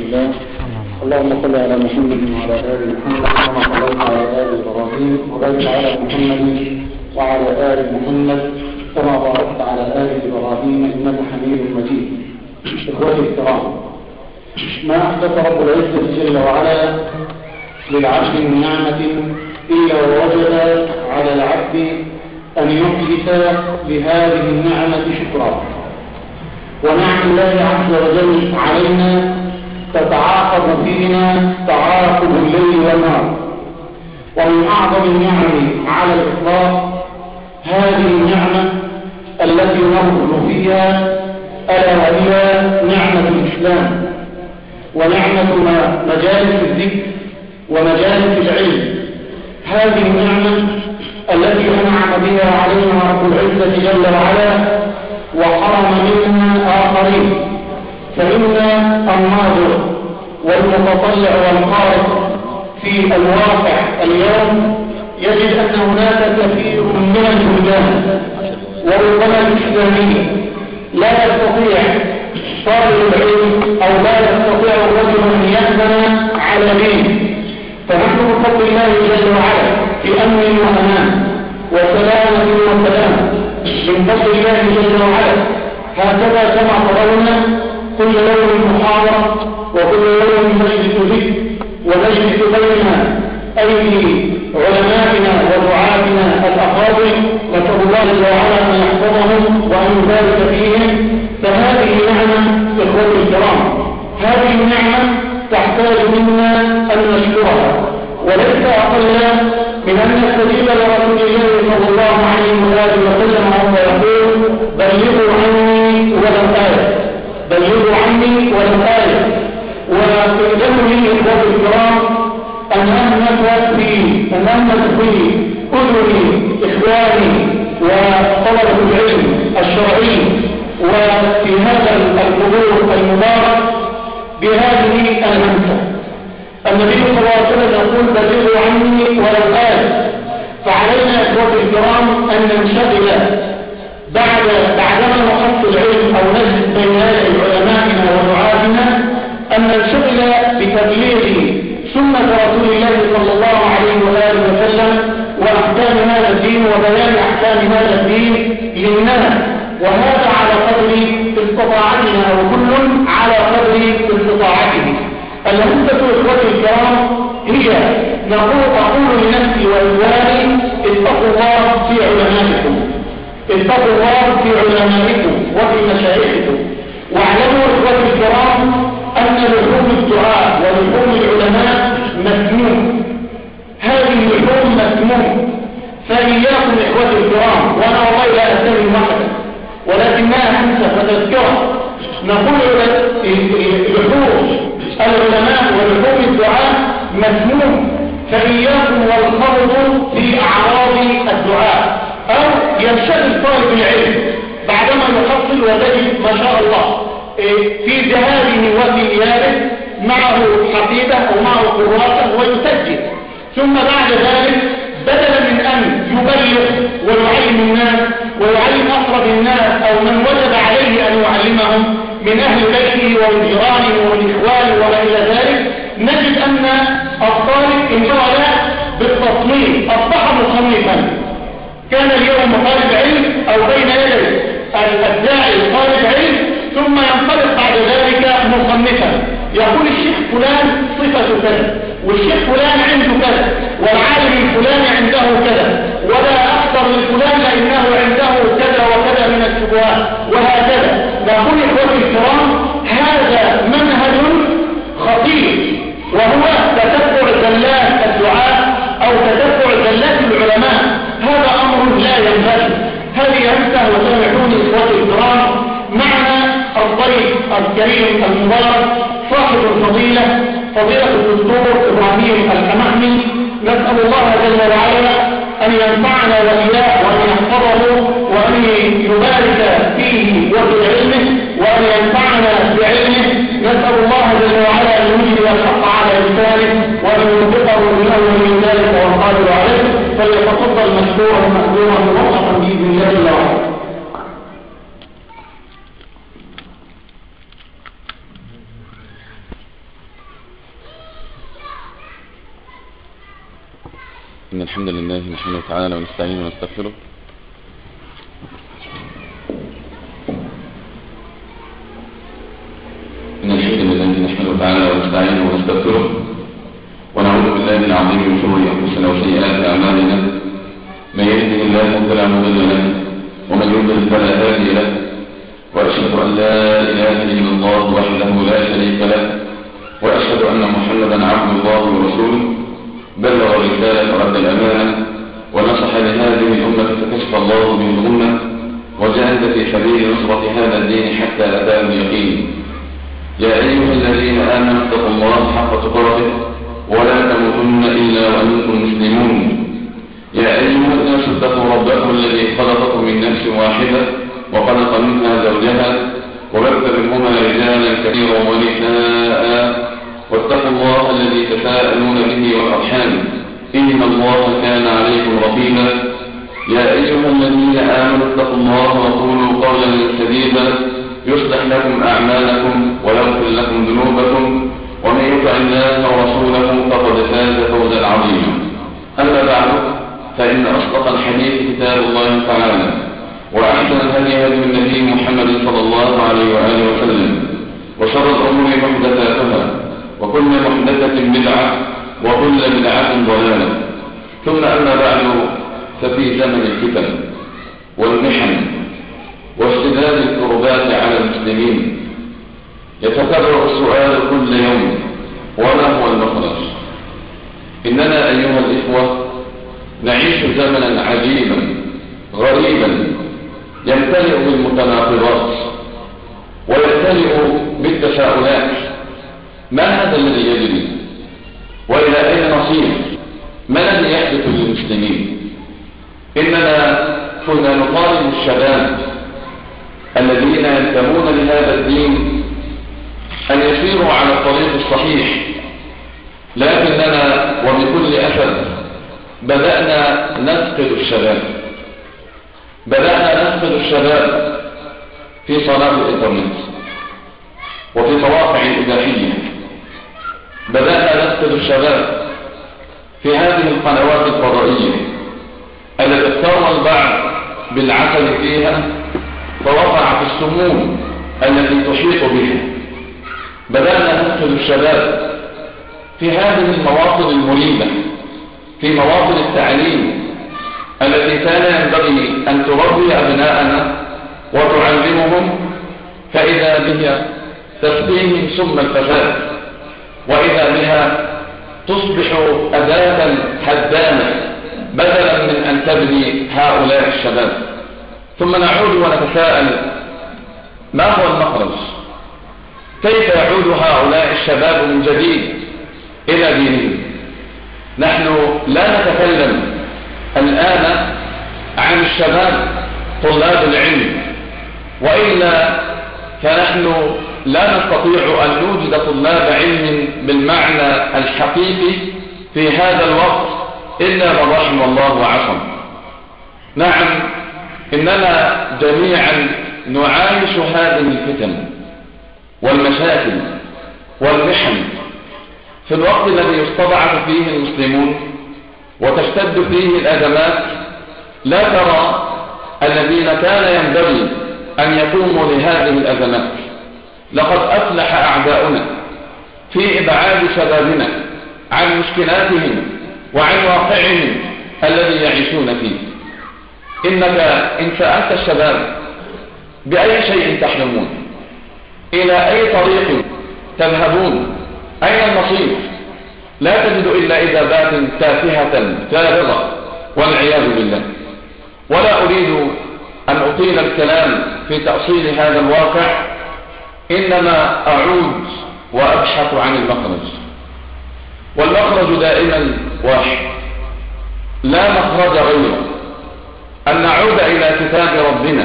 الله. اللهم صل على محمد وعلى آل محمد كما صليت على آل إبراهيم وبارك على محمد وعلى آل محمد كما باركت على آل إبراهيم إنك حميد مجيد. إخوتي الكرام، ما أحدث رب العزة جل وعلا للعبد من نعمة إلا ووجب على العبد أن يحدث لهذه النعمة شكرا. ونعم الله عز وجل علينا تتعاقب فينا تعاقب الليل والنهار، ومن أعظم النعم على الإطلاق هذه النعمة التي نرغب فيها ألا وهي نعمة الإسلام ونعمة مجالس الذكر ومجالس العلم. هذه النعمة التي أنعم بها علينا رب العزة جل وعلا وحرم منها آخرين، فإن الناظر والمتطلع والقارئ في الواقع اليوم يجد أن هناك كثير من البلدان وربما الإسلاميين لا يستطيع طالب العلم أو لا يستطيع الرجل أن يأمن على دينه، فنحن بفضل الله جل وعلا في أمن وأمان وسلامة وسلام من فضل الله جل وعلا. هكذا كما ترون كل يوم محاضرة وكل يوم مجلس ذكر ومجلس بين أيدي علمائنا ودعاتنا الأفاضل، نسأل الله جل وعلا أن يحفظهم وأن يبارك فيهم. فهذه نعمة إخوتي الكرام، هذه النعمة تحتاج منا أن نشكرها، وليس أقل من أن نستجيب لرسول الله صلى الله عليه وسلم وهو يقول: بلغوا عني ولو آية، بلغوا عني ولو آية. وإعلموا لي إخوتي الكرام أن أهمس في أذن إخواني وطلبة العلم الشرعي وفي هذا الحضور المبارك بهذه الهمسة. النبي صلى الله عليه وسلم يقول: بلغوا عني ولو آية. فعلينا إخوتي الكرام أن ننشغل بعدما نحصل العلم أو نجلس بين علمائنا ودعاتنا أن ننشغل بتبليغ سنة رسول الله صلى الله عليه وآله وسلم وأحكام هذا الدين وبيان أحكام هذا الدين للناس، وهذا على قدر استطاعتنا وكل على قدر استطاعته. الهمسة إخوتي الكرام هي أقول لنفسي وإخواني: اتقوا الله في علمائكم، اتقوا الله في علمائكم وفي مشايخكم. واعلموا إخوتي الكرام أن لحوم الدعاء ولحوم العلماء مسموم، هذه اللحوم مسموم. فإياكم إخوتي الكرام، وأنا والله لا أستمع واحدا ولكنها همسة وتذكرة، نقول لحوم العلماء ولحوم الدعاء مسموم، فإياكم والخوض في أعراض الدعاء. أو ينشغل طالب العلم بعدما يحصل وتجد ما شاء الله في ذهابه وفي إيابه معه حقيبة أو معه قراءة ويسجل، ثم بعد ذلك بدلا من أن يبلغ ويعلم الناس ويعلم أقرب الناس أو من وجب عليه أن يعلمهم من أهل بيته ومن جيرانه ومن إخوانه وما إلى ذلك، نجد أن الطالب انشغل بالتصنيف، أصبح مصنفا. كان اليوم طالب علم أو بين يدي الداعي طالب علم، ثم ينطلق بعد ذلك مصنفا، يقول الشيخ فلان صفة كذا، والشيخ فلان عنده كذا، والعالم الفلان عنده كذا، ولا أكثر للفلان لأنه عنده كذا وكذا من الشبهات، وهكذا. نقول إخوتي الكرام هذا منهج خطير، وهو تتبع زلات الدعاء أو تتبع زلات العلماء. هذا أمر لا ينبغي. هذه همسة وسامحوني إخوتي الكرام معنا الضيف الكريم المبارك صاحب الفضيلة فضيلة الدكتور إبراهيم الكمحمي. نسأل الله جل وعلا أن ينفعنا وإياه وأن يحفظه وأن يبارك فيه وفي علمه وأن ينفعنا بعلمه. نسأل الله جل وعلا أن يجري الحق على لسانه وأن يوفقه لأول من ذلك والقادر عليه. فليتفضل مشكورا مأجورا موفقا بإذن الله جل وعلا. الحمد لله نحمده تعالى ونستعينه ونستغفره إن الحمد لله نحمده تعالى ونستعينه ونستغفره ونعوذ بالله العظيم من شرور أنفسنا وسيئات أعمالنا من يهده الله فلا مضل له ومن يضلل فلا هادي له وأشهد أن لا إله إلا الله وحده لا شريك له وأشهد أن محمدا عبد الله ورسوله بلغ الرسالة ورد الأمانة ونصح لهذه الأمة فكشف الله به الأمة وجاهد في سبيل نصرة هذا الدين حتى أتاه اليقين. يا أيها الذين آمنوا اتقوا الله حق تقاته ولا تموتن إلا وأنتم مسلمون. يا أيها الناس اتقوا ربكم الذي خلقكم من نفس واحدة وخلق منها زوجها وبث منهما رجالا كثيرا ونساء واتقوا الله الذي تساءلون به والأرحام إن الله كان عليكم رقيبا. يا أيها الذين آمنوا اتقوا الله وقولوا قولا سديدا يصلح لكم أعمالكم ويغفر لكم ذنوبكم ومن يطع الله ورسوله فقد فاز فوزا عظيما. أما بعد فإن أصدق الحديث كتاب الله تعالى وأحسن الهدي هدي النبي محمد صلى الله عليه وآله وسلم وشر الأمور محدثاتها وكل محدثة بدعة وكل بدعة ضلالة. ثم أما بعد ففي زمن الفتن والمحن واشتداد الكربات على المسلمين يتكرر السؤال كل يوم: وما هو المخرج؟ إننا أيها الإخوة نعيش زمنا عجيبا غريبا يمتلئ بالمتناقضات ويمتلئ بالتساؤلات. ما هذا الذي يجري؟ وإلى أين نصير؟ ما الذي يحدث للمسلمين؟ إننا كنا نطالب الشباب الذين ينتمون لهذا الدين أن يسيروا على الطريق الصحيح، لكننا وبكل أسف بدأنا نفقد الشباب. بدأنا نفقد الشباب في صناعة الإنترنت وفي مواقع الإباحية. بدأنا نفقد الشباب في هذه القنوات الفضائية التي اختار البعض بالعسل فيها فوقع في السموم التي تحيط بها. بدأنا نفقد الشباب في هذه المواطن المريبة، في مواطن التعليم التي كان ينبغي أن تربي أبناءنا وتعلمهم، فإذا بها تسقيهم سم الفساد، وإذا بها تصبح أداة هدامة بدلا من أن تبني هؤلاء الشباب. ثم نعود ونتساءل: ما هو المخرج؟ كيف يعود هؤلاء الشباب من جديد إلى دينهم؟ نحن لا نتكلم الآن عن الشباب طلاب العلم، وإلا فنحن لا نستطيع أن نوجد طلاب علم بالمعنى الحقيقي في هذا الوقت إلا من رحم الله وعصم. نعم، إننا جميعا نعايش هذه الفتن والمشاكل والمحن في الوقت الذي يستضعف فيه المسلمون وتشتد فيه الأزمات. لا ترى الذين كان ينبغي أن يقوموا لهذه الأزمات. لقد أفلح أعداؤنا في إبعاد شبابنا عن مشكلاتهم وعن واقعهم الذي يعيشون فيه. إنك إن سألت الشباب بأي شيء تحلمون، إلى أي طريق تذهبون، أين المصير، لا تجد إلا إجابات تافهة فارغة والعياذ بالله. ولا أريد أن أطيل الكلام في تأصيل هذا الواقع، إنما أعود وأبحث عن المخرج. والمخرج دائما واحد، لا مخرج غيره: أن نعود إلى كتاب ربنا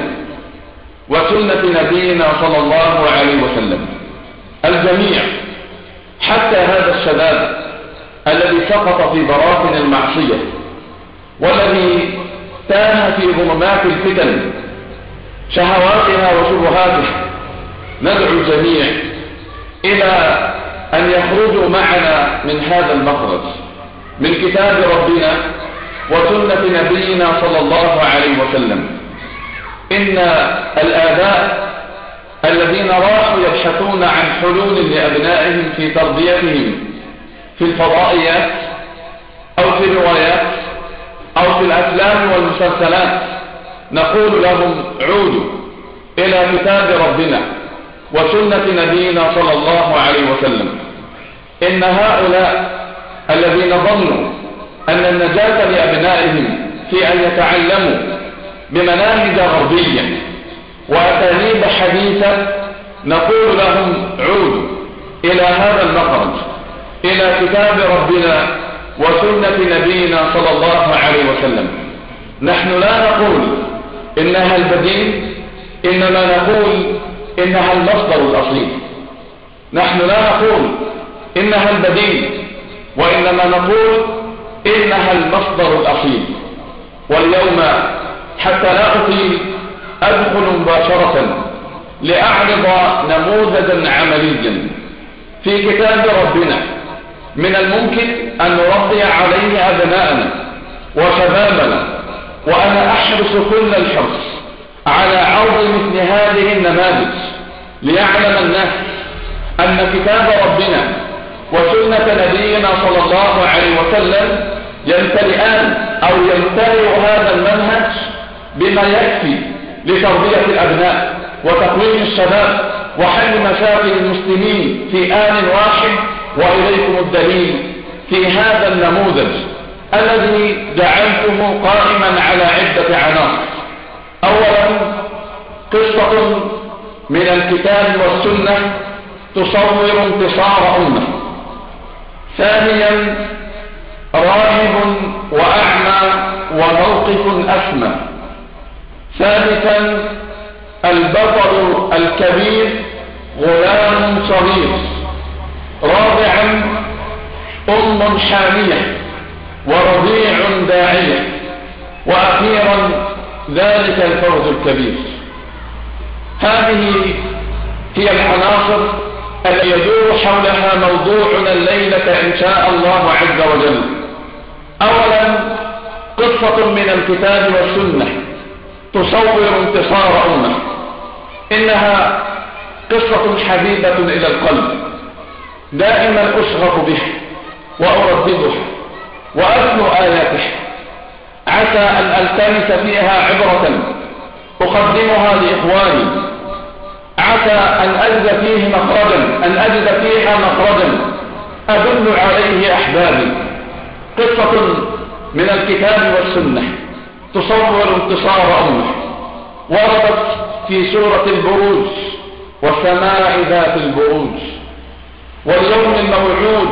وسنة نبينا صلى الله عليه وسلم. الجميع، حتى هذا الشباب الذي سقط في براثن المعصية والذي تاه في ظلمات الفتن شهواتها وشبهاتها، ندعو الجميع إلى أن يخرجوا معنا من هذا المخرج، من كتاب ربنا وسنة نبينا صلى الله عليه وسلم. إن الآباء الذين راحوا يبحثون عن حلول لأبنائهم في تربيتهم في الفضائيات أو في الروايات أو في الأفلام والمسلسلات، نقول لهم عودوا إلى كتاب ربنا وسنة نبينا صلى الله عليه وسلم. إن هؤلاء الذين ظنوا أن النجاة لأبنائهم في أن يتعلموا بمناهج غربية وأساليب حديثة، نقول لهم عودوا إلى هذا المخرج، إلى كتاب ربنا وسنة نبينا صلى الله عليه وسلم. نحن لا نقول إنها البديل، إنما نقول إنها المصدر الأصيل. نحن لا نقول إنها البديل، وإنما نقول إنها المصدر الأصيل. واليوم حتى لا أطيل أدخل مباشرة لأعرض نموذجا عمليا في كتاب ربنا من الممكن أن نربي عليه أبناءنا وشبابنا، وأنا أحرص كل الحرص على عرض مثل هذه النماذج ليعلم الناس أن كتاب ربنا وسنة نبينا صلى الله عليه وسلم يمتلئان أو يمتلئ هذا المنهج بما يكفي لتربية الأبناء وتقويم الشباب وحل مشاكل المسلمين في آن واحد. وإليكم الدليل في هذا النموذج الذي جعلته قائما على عدة عناصر. أولا، قصة من الكتاب والسنة تصور انتصار أمة. ثانيا، راهب وأعمى وموقف أسمى. ثالثا، البطل الكبير غلام صغير. رابعا، أم حامية ورضيع داعية. وأخيرا، ذلك الفوز الكبير. هذه هي العناصر التي يدور حولها موضوعنا الليلة إن شاء الله عز وجل. أولا، قصة من الكتاب والسنة تصور انتصار أمة. إنها قصة حبيبة إلى القلب، دائما أشغف به وأردده وأتلو آياته، عسى أن ألتمس فيها عبرة أقدمها لإخواني، عسى أن أجد فيها مخرجا أدل عليه أحبابي. قصة من الكتاب والسنة تصور انتصار أمة، وردت في سورة البروج: والسماء ذات البروج واليوم الموعود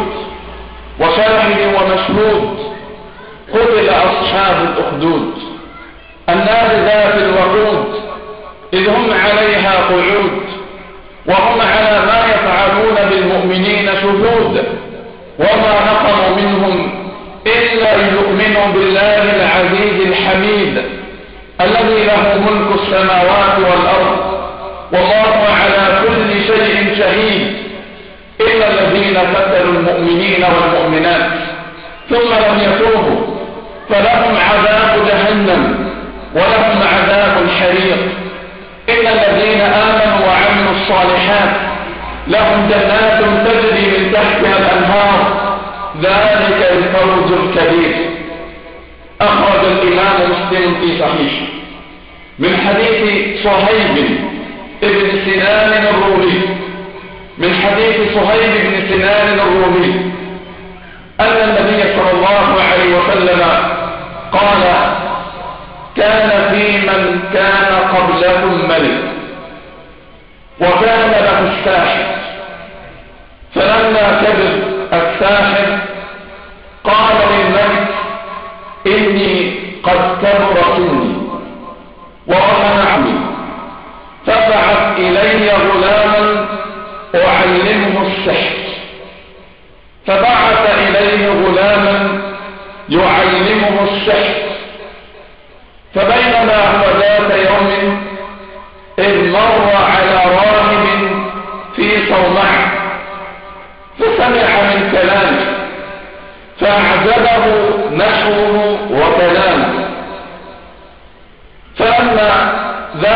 وشاهد ومشهود، قتل أصحاب الأخدود، النار ذات الوقود إذ هم عليها قعود وهم على ما يفعلون بالمؤمنين شهود، وما نقموا منهم إلا يؤمنوا بالله العزيز الحميد الذي له ملك السماوات والأرض والله على كل شيء شهيد، إلا الذين فتنوا المؤمنين والمؤمنات ثم لم يتوبوا فلهم عذاب جهنم ولهم عذاب الحريق، إلا الذين آمنوا وعملوا الصالحات لهم جنات تجري من تحتها الأنهار، ذلك الفوز الكبير. أخرج الإمام مسلم في صحيحه من حديث صهيب بن سنان الرومي أن النبي صلى الله عليه وسلم قال: كان في من كان قبلكم ملك وكان له الساحر، فلما كبر الساحر قال للملك: إني قد كبر سني ووهن عمي، فابعث إلي غلاما أعلمه السحر. فبعث إليه غلاما يعلمه السحر، فبينما هو ذات يوم إذ مر على راهب في صومعة فسمع من كلامه فأعجبه نحوه وكلامه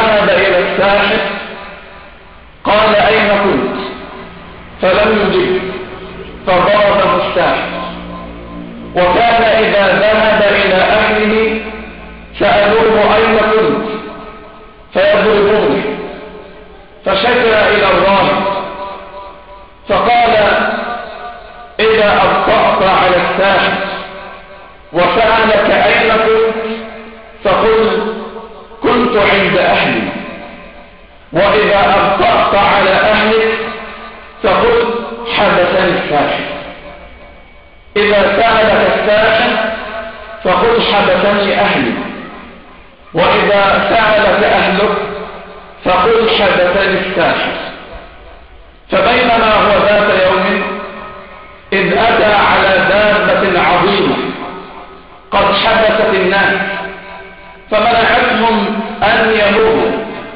ذهب إلى الساحر قال أين كنت؟ فلم يجب، فضربه الساحر. وكان إذا ذهب إلى أهله سألوه أين كنت فيضربونه، فشكى إلى الراهب فقال إذا أبطأت على الساحر وسألك أين كنت فقل كنت عند أهلي، وإذا أبطأت على أهلك فقل حدثني الساحر. إذا سألك الساحر فقل حدثني أهلي، وإذا سألك أهلك فقل حدثني الساحر. فبينما هو ذات يوم إذ أتى على دابة عظيمة قد حبست الناس فمنعتهم أن يمروا،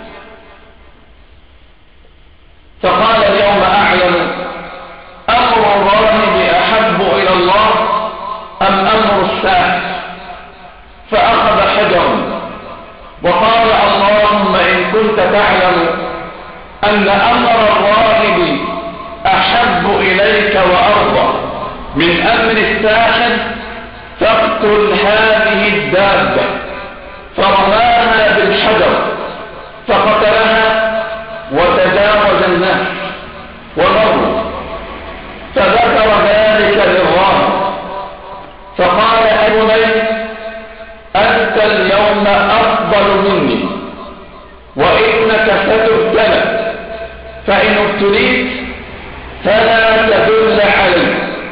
فقال اليوم أعلم أمر الراهب أحب إلى الله أم أمر الساحر؟ فأخذ حجرا وقال اللهم إن كنت تعلم أن أمر الراهب أحب إليك وأرضى من أمر الساحر فاقتل هذه الدابة. فرماها بالحجر فقتلها وتجاوز الناس ومروا. فذكر ذلك للراهب فقال أبني أنت اليوم أفضل مني وإنك ستبتلى، فإن ابتليت فلا تدل علي.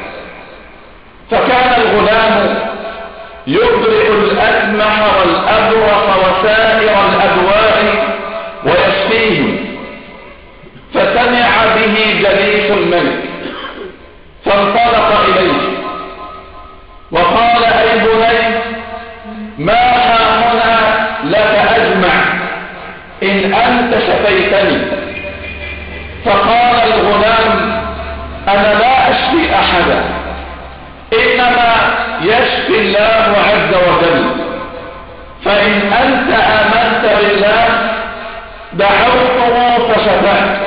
فكان الغلام يبرئ الأكمح والأبرص وسائر الأدواء ويشفيهم. فسمع به جليس الملك فانطلق إليه وقال أي بني ما هاهنا لك أجمع إن أنت شفيتني. فقال الغلام أنا لا أشفي أحدا إنما يشفي الله عز وجل، فإن أنت آمنت بالله دعوته فشفاك.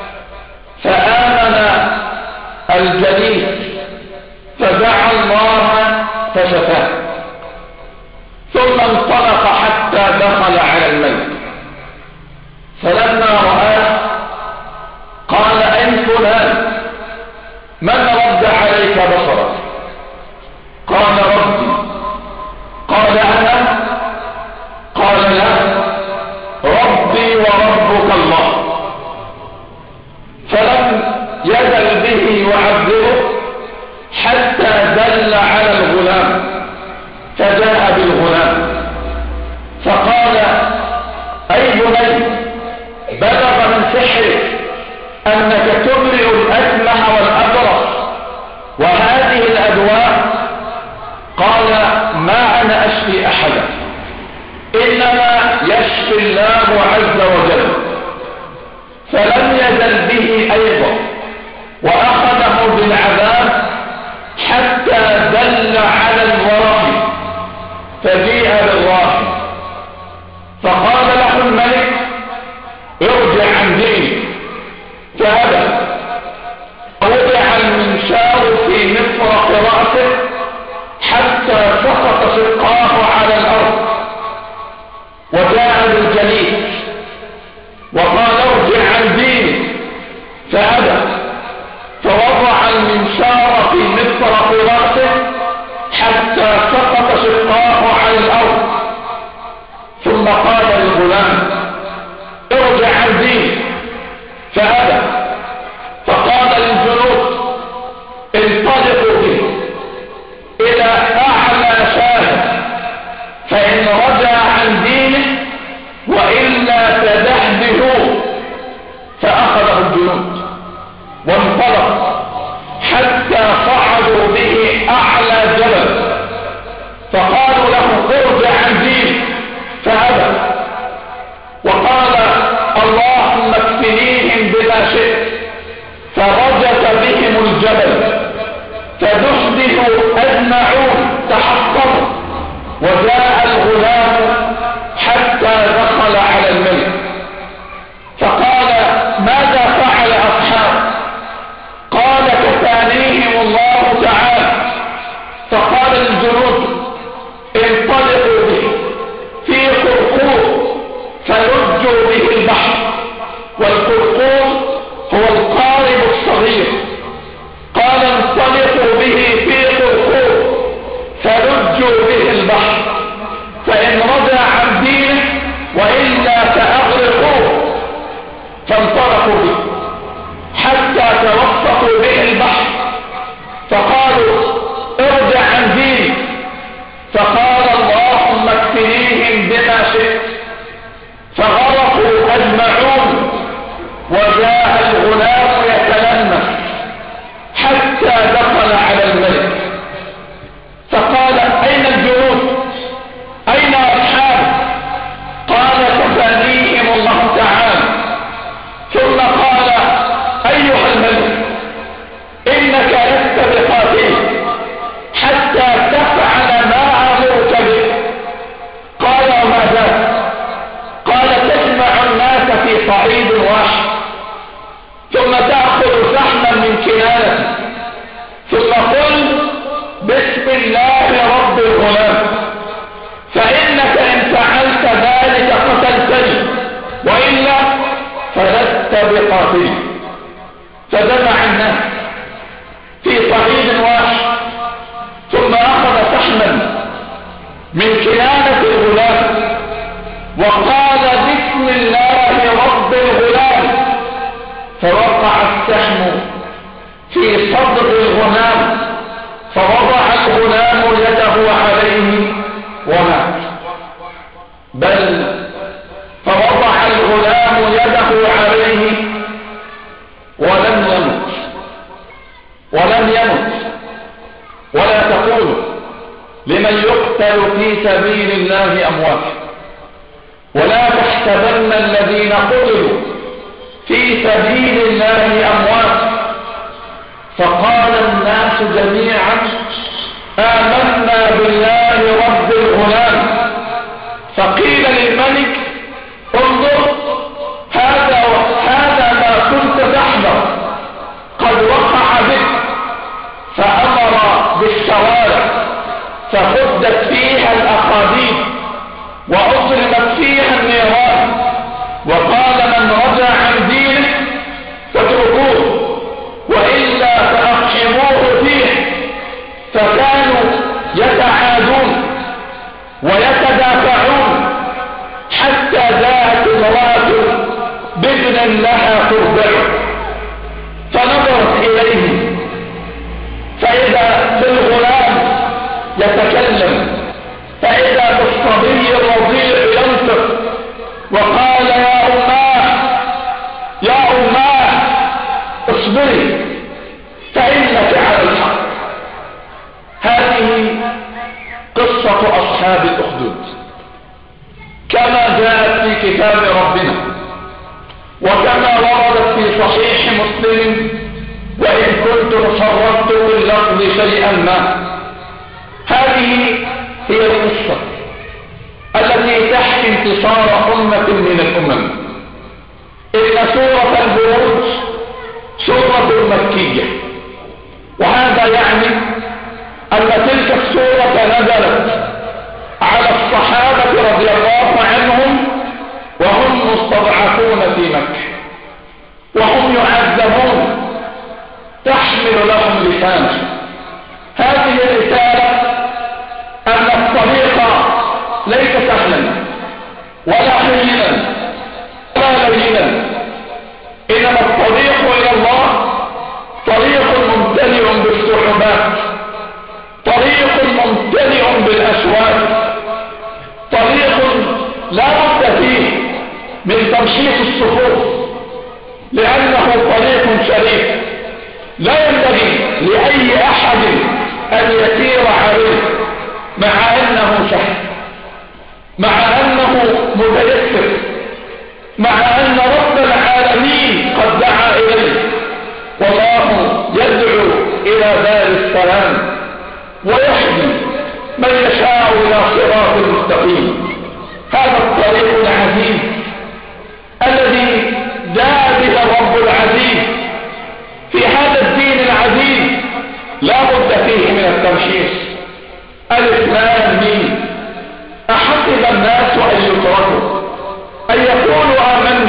فآمن الجليس فدعا الله فشفاه، ثم انطلق حتى دخل على الملك. فلما رآه قال أي فلان من رد عليك بصرك؟ قال ربي. قال أنا؟ قال لا، ربي وربك الله. فلم يزل به وعذبه حتى دل على الغلام فجاء بالغلام فقال أي بني بلغ من سحرك أنك تبرئ الأكمح والأبرص وهذه الأدواء. قال ما أنا أشفي أحدا إنما يشفي الله عز وجل. فلم يزل به أيضا وأخذه بالعذاب حتى دل على الوراث فجيء بالراهب فقال له الملك ارجع عن دينك فأبى. وضع المنشار في مفرق رأسه حتى سقط شقاه على الأرض. وجاء بالجليس وقال ارجع عن دينك فأبى. فوضع المنشار في مفرق رأسه حتى سقط شقاه على الأرض. ثم قال للغلام ارجع عن دينك فأبى. فقال للجنود انطلقوا به إلى أعلى شاهد، فإن رجع عن دينه وإلا تدهدهوه. فأخذه الجنود وانطلق حتى صعدوا به أعلى جبل فقالوا له ارجع عن دينك فأبى. وقال اللهم اكفنيهم بما شئت. فرجت بهم الجبل فدحدحوا أجمعون تحطموا. وجاء الغلام حتى دخل على الملك والقرقور هو القارب الصغير. قال انطلقوا به في قرقور فلجوا به البحر، فإن رجع عن دينه وإلا فأغرقوه. فانطلقوا به حتى توسطوا به البحر، فقالوا ارجع عن دينك، فقال اللهم اكفنيهم بما شئت، فغرقوا أجمعون. وجاء الغلام يتلمس حتى دخل على الملك، فقال أين الجنود؟ أين أصحابه؟ قال كفانيهم الله تعالى. ثم قال أيها الملك إنك لست بقاتل حتى تفعل ما أمرك به. قال وما ذاك؟ قال تجمع الناس في صعيد واحد، ثم تأخذ سحما من كنانة، ثم قل بسم الله رب الغلام، فإنك إن فعلت ذلك قتلتني وإلا فلست بقاتل. فجمع الناس في صعيد واحد، ثم أخذ سحما من كنانة الغلام وقال بسم الله رب الغلام، فوقع السهم في صدر الغلام، فوضع الغلام يده عليه ومات. بل فوضع الغلام يده عليه ولم يمت. ولا تقولوا لمن يقتل في سبيل الله أموات، ولا تحسبن الذين قتلوا في سبيل الله أموات. فقال الناس جميعا آمنا بالله رب الغلام. فقيل للملك انظر هذا ما كنت تحذر قد وقع بك. فأمر بالشوارع فخدت فيها الأخاديد وأضرمت فيها النيران، وقال من رجع عن دينه فاتركوه وإلا فأقحموه فيه. فكانوا يتعادون ويتدافعون حتى جاءت امرأة بابن لها ترضعه، فنظرت إليه فإذا بالغلام يتكلم، فإذا بالصبي الرضيع ينطق، وقال يا أماه اصبري فإنك على الحق. هذه قصة أصحاب الأخدود كما جاءت في كتاب ربنا وكما وردت في صحيح مسلم، وإن كنت تصرفت باللفظ شيئا ما. هذه هي القصة التي تحكي انتصار أمة من الأمم. إن سورة البروج سورة مكية، وهذا يعني أن تلك السورة نزلت على الصحابة رضي الله عنهم وهم مستضعفون في مكة وهم يعذبون، تحمل لهم رسالة. هذه الرسالة أن الطريق ليس سهلا ولا هينا ولا لينا، إنما الطريق إلى الله طريق ممتلئ بالصعوبات، طريق ممتلئ بالأشواك، طريق لا بد فيه من تمشيط الصفوف، لأنه طريق شريف لا ينبغي لأي أحد أن يسير عليه، مع أنه سهل، مع أنه متيسر، مع أن رب العالمين قد دعا إليه، والله يدعو إلى دار السلام ويهدي من يشاء إلى صراط مستقيم. هذا الطريق العزيز الذي جاء به الرب العزيز في هذا الدين العزيز لا بد فيه من التمشيط. الإسلام أحسب الناس أن يتركوا أن يقولوا آمنا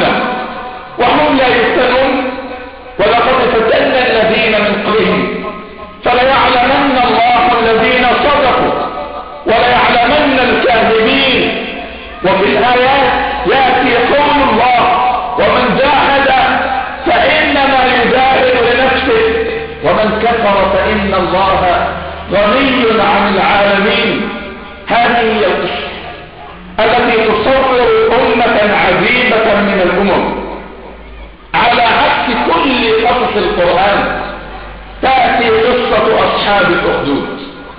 غني عن العالمين. هذه هي القصة التي تصور أمة عجيبة من الأمم، على عكس كل قصص القرآن تأتي قصة أصحاب الأخدود.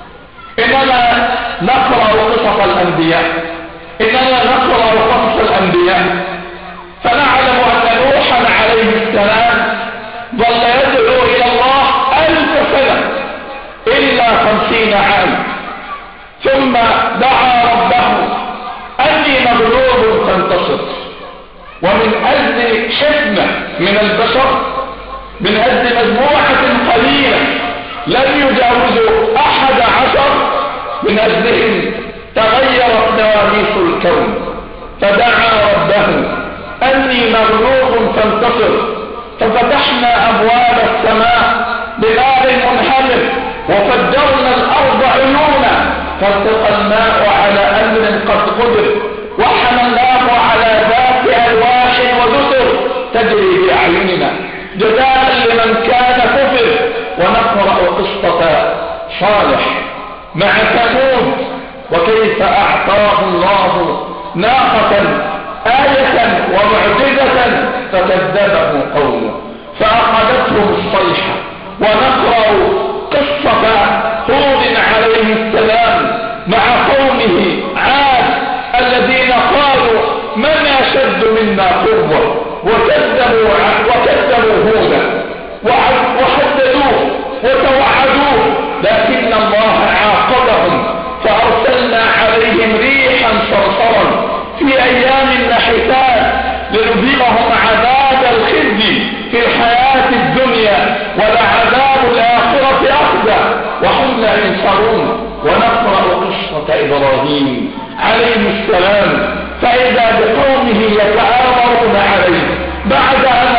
إننا نقرأ قصص الأنبياء، إننا نقرأ قصص الأنبياء فنعلم أن نوحا عليه السلام ظل يدعو إلى الله 1000 سنة إلا 50 عام، ثم دعا ربه أني مغلوب فانتصر. ومن أجل حكمة من البشر، من أجل مجموعة قليلة لم يجاوزوا 11، من أجلهم تغيرت نواميس الكون، فدعا ربه أني مغلوب فانتصر، ففتحنا أبواب السماء بماء منهمر وفجرنا الأرض عيونا فالتقى الماء على أمر قد قدر وحملناه على ذات ألواح ودسر تجري بأعيننا جزاء لمن كان كفر. ونقرأ قصة صالح مع ثمود وكيف أعطاه الله ناقة آية ومعجزة فكذبه قومه فأخذتهم الصيحة. ونقرأ قصة هود عليه السلام مع قومه عاد الذين قالوا من أشد منا قوة وكذبوا هودا وحددوه وتوعدوه، لكن الله عاقبهم فأرسلنا عليهم ريحا صرصرا في أيام نحسات لنذيقهم عذاب الخزي في الحياة الدنيا ولعذاب الآخرة أخزى وهم لا ينصرون. ونقرأ قصة إبراهيم عليه السلام فإذا بقومه يتآمرون عليه بعد أن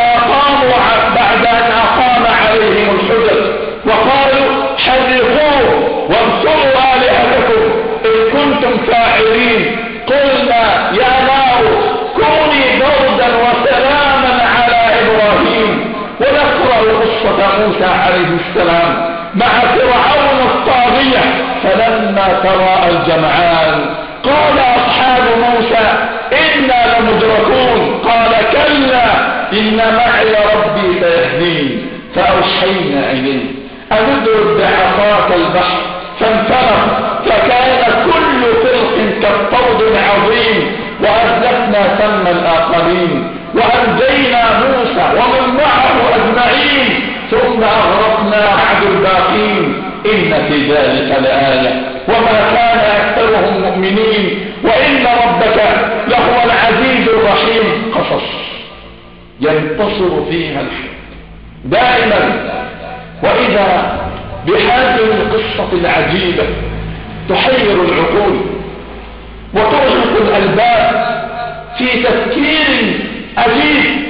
أقام عليهم الحجج وقالوا حرقوه وانصروا آلهتكم إن كنتم فاعلين. قلنا يا نار كوني بردا وسلاما على إبراهيم. ونقرأ قصة موسى عليه السلام مع فرعون الطاغية فلما تراءى الجمعان قال أصحاب موسى إنا لمدركون قال كلا إن معي ربي سيهدين. فأوحينا إليه أن اضرب بعصاك البحر فانفلق فكان كل فرق كالطود العظيم وأزلفنا ثم الآخرين وأنجينا موسى ومن معه أجمعين ثم أغرقنا بعد الباقين إن في ذلك لآية وما كان أكثرهم مؤمنين وإن ربك لهو العزيز الرحيم. قصص ينتصر فيها الحق دائما. وإذا بهذه القصة العجيبة تحير العقول وتغلق الألباب في تفكير عجيب.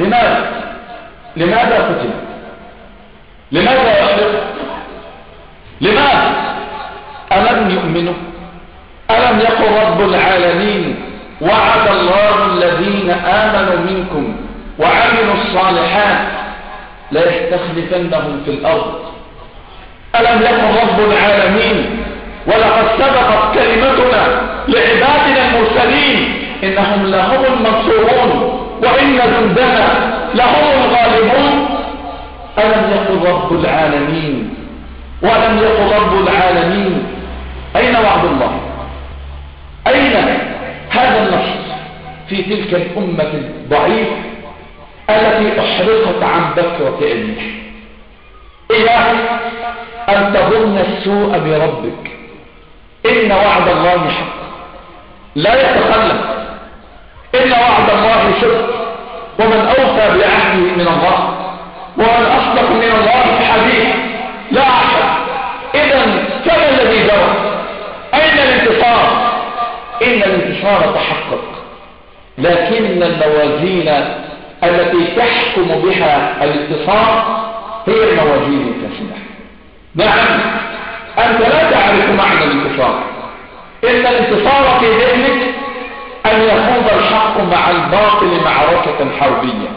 لماذا قتل؟ لماذا يحرق؟ لماذا؟ ألم يؤمنوا؟ ألم يقل رب العالمين وعد الله الذين آمنوا منكم وعملوا الصالحات ليستخلفنهم في الأرض. ألم يقل رب العالمين ولقد سبقت كلمتنا لعبادنا المرسلين إنهم لهم المنصورون وإن جندنا لهم الغالبون. ألم يقل رب العالمين ولم يقل رب العالمين أين وعد الله؟ أين هذا النصر في تلك الأمة الضعيفة التي أحرقت عن بكرة أبيها؟ إياك أن تظن السوء بربك، إن وعد الله حق لا يتخلف، إن وعد الله صدق ومن أوفى بعهده من الله ومن أصدق من الله حديث لا أحد. إذن كما الذي جرى؟ أين الانتصار؟ إن الانتصار تحقق، لكن الموازين التي تحكم بها الانتصار هي الموازين الكاسدة. نعم أنت لا تعرف معنى الانتصار. إن الانتصار في ذهنك أن يخوض الحق مع الباطل معركة حربية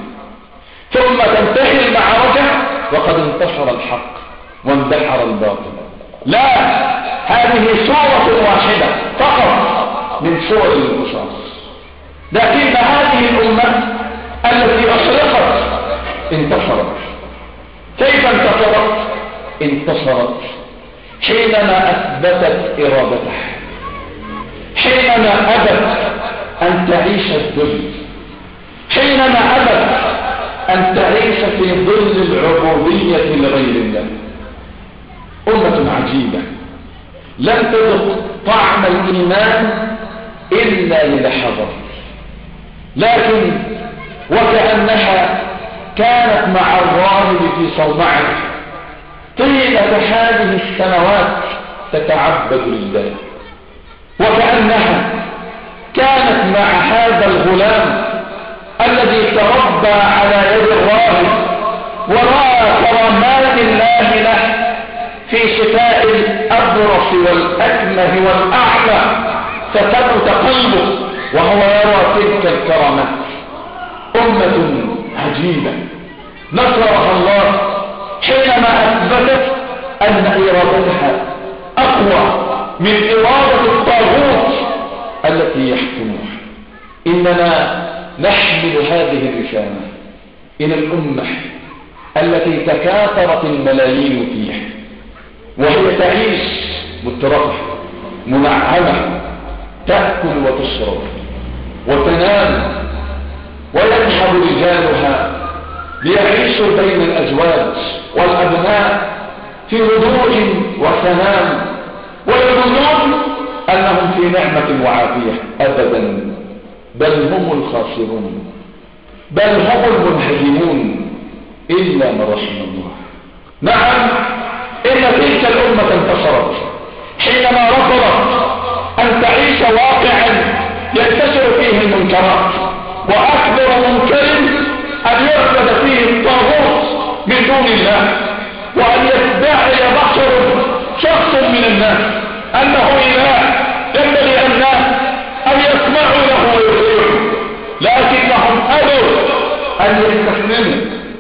ثم تنتهي المعركة وقد انتصر الحق واندحر الباطل. لا، هذه صورة واحدة فقط من صور القصاص. لكن هذه الأمة التي أشرقت انتصرت. كيف انتصرت؟ انتصرت حينما أثبتت إرادتها، حينما أبت أن تعيش الذل، حينما أبت أن تعيش في ظل العبودية لغير الله. أمة عجيبة لم تذق طعم الإيمان إلا للحظات، لكن وكأنها كانت مع الراهب في صومعته طيلة هذه السنوات تتعبد لله، وكأنها كانت مع هذا الغلام الذي تربى على يد الراهب ورأى كرامات الله له في شفاء الأبرص والأكمه والأعمى، فتمت قلبه وهو يرى تلك الكرامات. أمة عجيبة نصرها الله حينما أثبتت أن إرادتها أقوى من إرادة الطاغوت التي يحكمها. إننا نحمل هذه الرسالة إلى الأمة التي تكاثرت الملايين فيها، وهي تعيش مترفة منعمة، تأكل وتشرب وتنام، ويذهب رجالها ليعيشوا بين الأزواج والأبناء في هدوء وسلام، ويظنون أنهم في نعمة وعافية. أبدا، بل هم الخاسرون، بل هم المنهزمون إلا من رحم الله. نعم، إن تلك الأمة انتصرت حينما رفضت أن تعيش واقعا ينتشر فيه المنكرات، وأكبر منكر أن يعبد فيه الطاغوت من دون الله، وأن يدعي بشر شخص من الناس أنه إله ينبغي الناس أن يسمعوا له ويطيعوا، لكنهم أبوا أن يستسلموا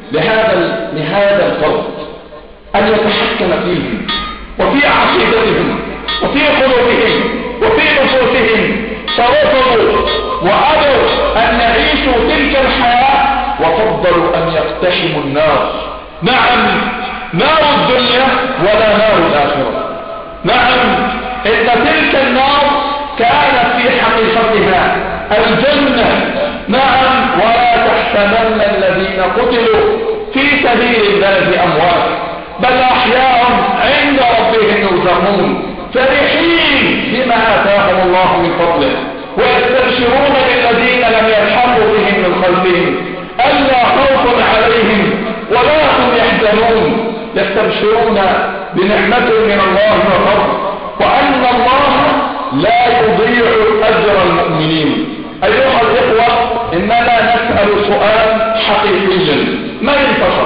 لهذا الفرد، أن يتحكم فيهم وفي عقيدتهم وفي قلوبهم وفي نفوسهم، فرفضوا وأبوا أن يعيشوا تلك الحياة وفضلوا أن يقتحموا النار. نعم، نار الدنيا ولا نار الآخرة. نعم، إن تلك النار كانت في حقيقتها الجنة. نعم، ولا تحسبن الذين قتلوا في سبيل الله أموات، بل أحياء عند ربهم يرزقون فرحين بما آتاهم الله من فضله، ويستبشرون بالذين لم يلحقوا بهم من خلفهم ألا خوف عليهم ولا هم يحزنون، يستبشرون بنعمة من الله وفضل، وأن الله لا يضيع أجر المؤمنين. أيها الإخوة، إننا نسأل سؤال حقيقي: من انتصر؟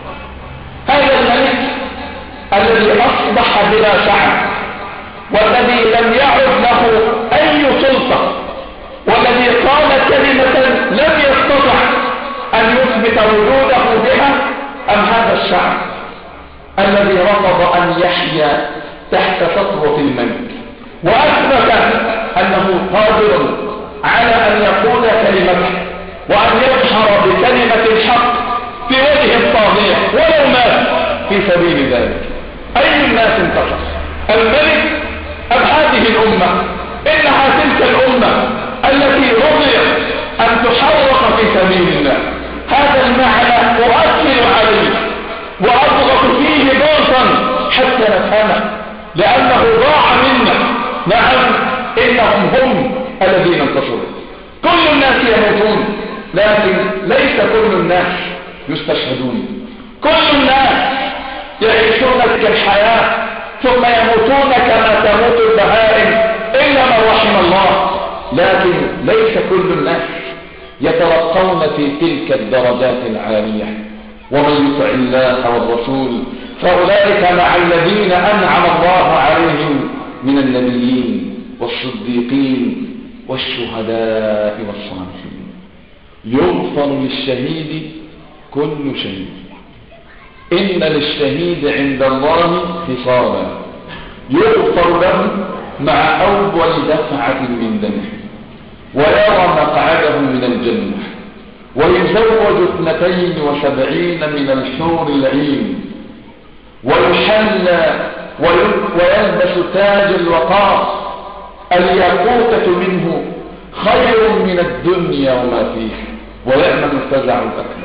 هذا الملك الذي أصبح بلا شعب، والذي لم يعد له أي سلطة، والذي قال كلمة لم يستطع أن يثبت وجوده بها، أم هذا الشعب الذي رفض أن يحيا تحت سطوة الملك وأثبت أنه قادر على أن يقول كلمته وأن يظهر بكلمة الحق في وجه الطاغية ولو مات في سبيل ذلك؟ أي الناس انتصر؟ الملك أم هذه الأمة؟ إنها تلك الأمة التي رضيت أن تحرق في سبيل الله. هذا المعنى أؤكد عليه وأضغط فيه ضغطا حتى نفهمه، لأنه ضاع منا. نعم، إنهم هم الذين انتصروا. كل الناس يموتون، لكن ليس كل الناس يستشهدون. كل الناس يعيشون تلك الحياة ثم يموتون كما تموت البهائم إلا من رحم الله، لكن ليس كل الناس يترقون في تلك الدرجات العالية. ومن يطع الله والرسول فأولئك مع الذين أنعم الله عليهم من النبيين والصديقين والشهداء والصالحين. يغفر للشهيد كل شيء. إن للشهيد عند الله خصالا يغفر له مع أول دفعة من دمه، ويرى مقعده من الجنة، ويزوج 72 من الحور العين، ويحلى ويلبس تاج الوقار، الياقوتة منه خير من الدنيا وما فيها، ويأمن الفزع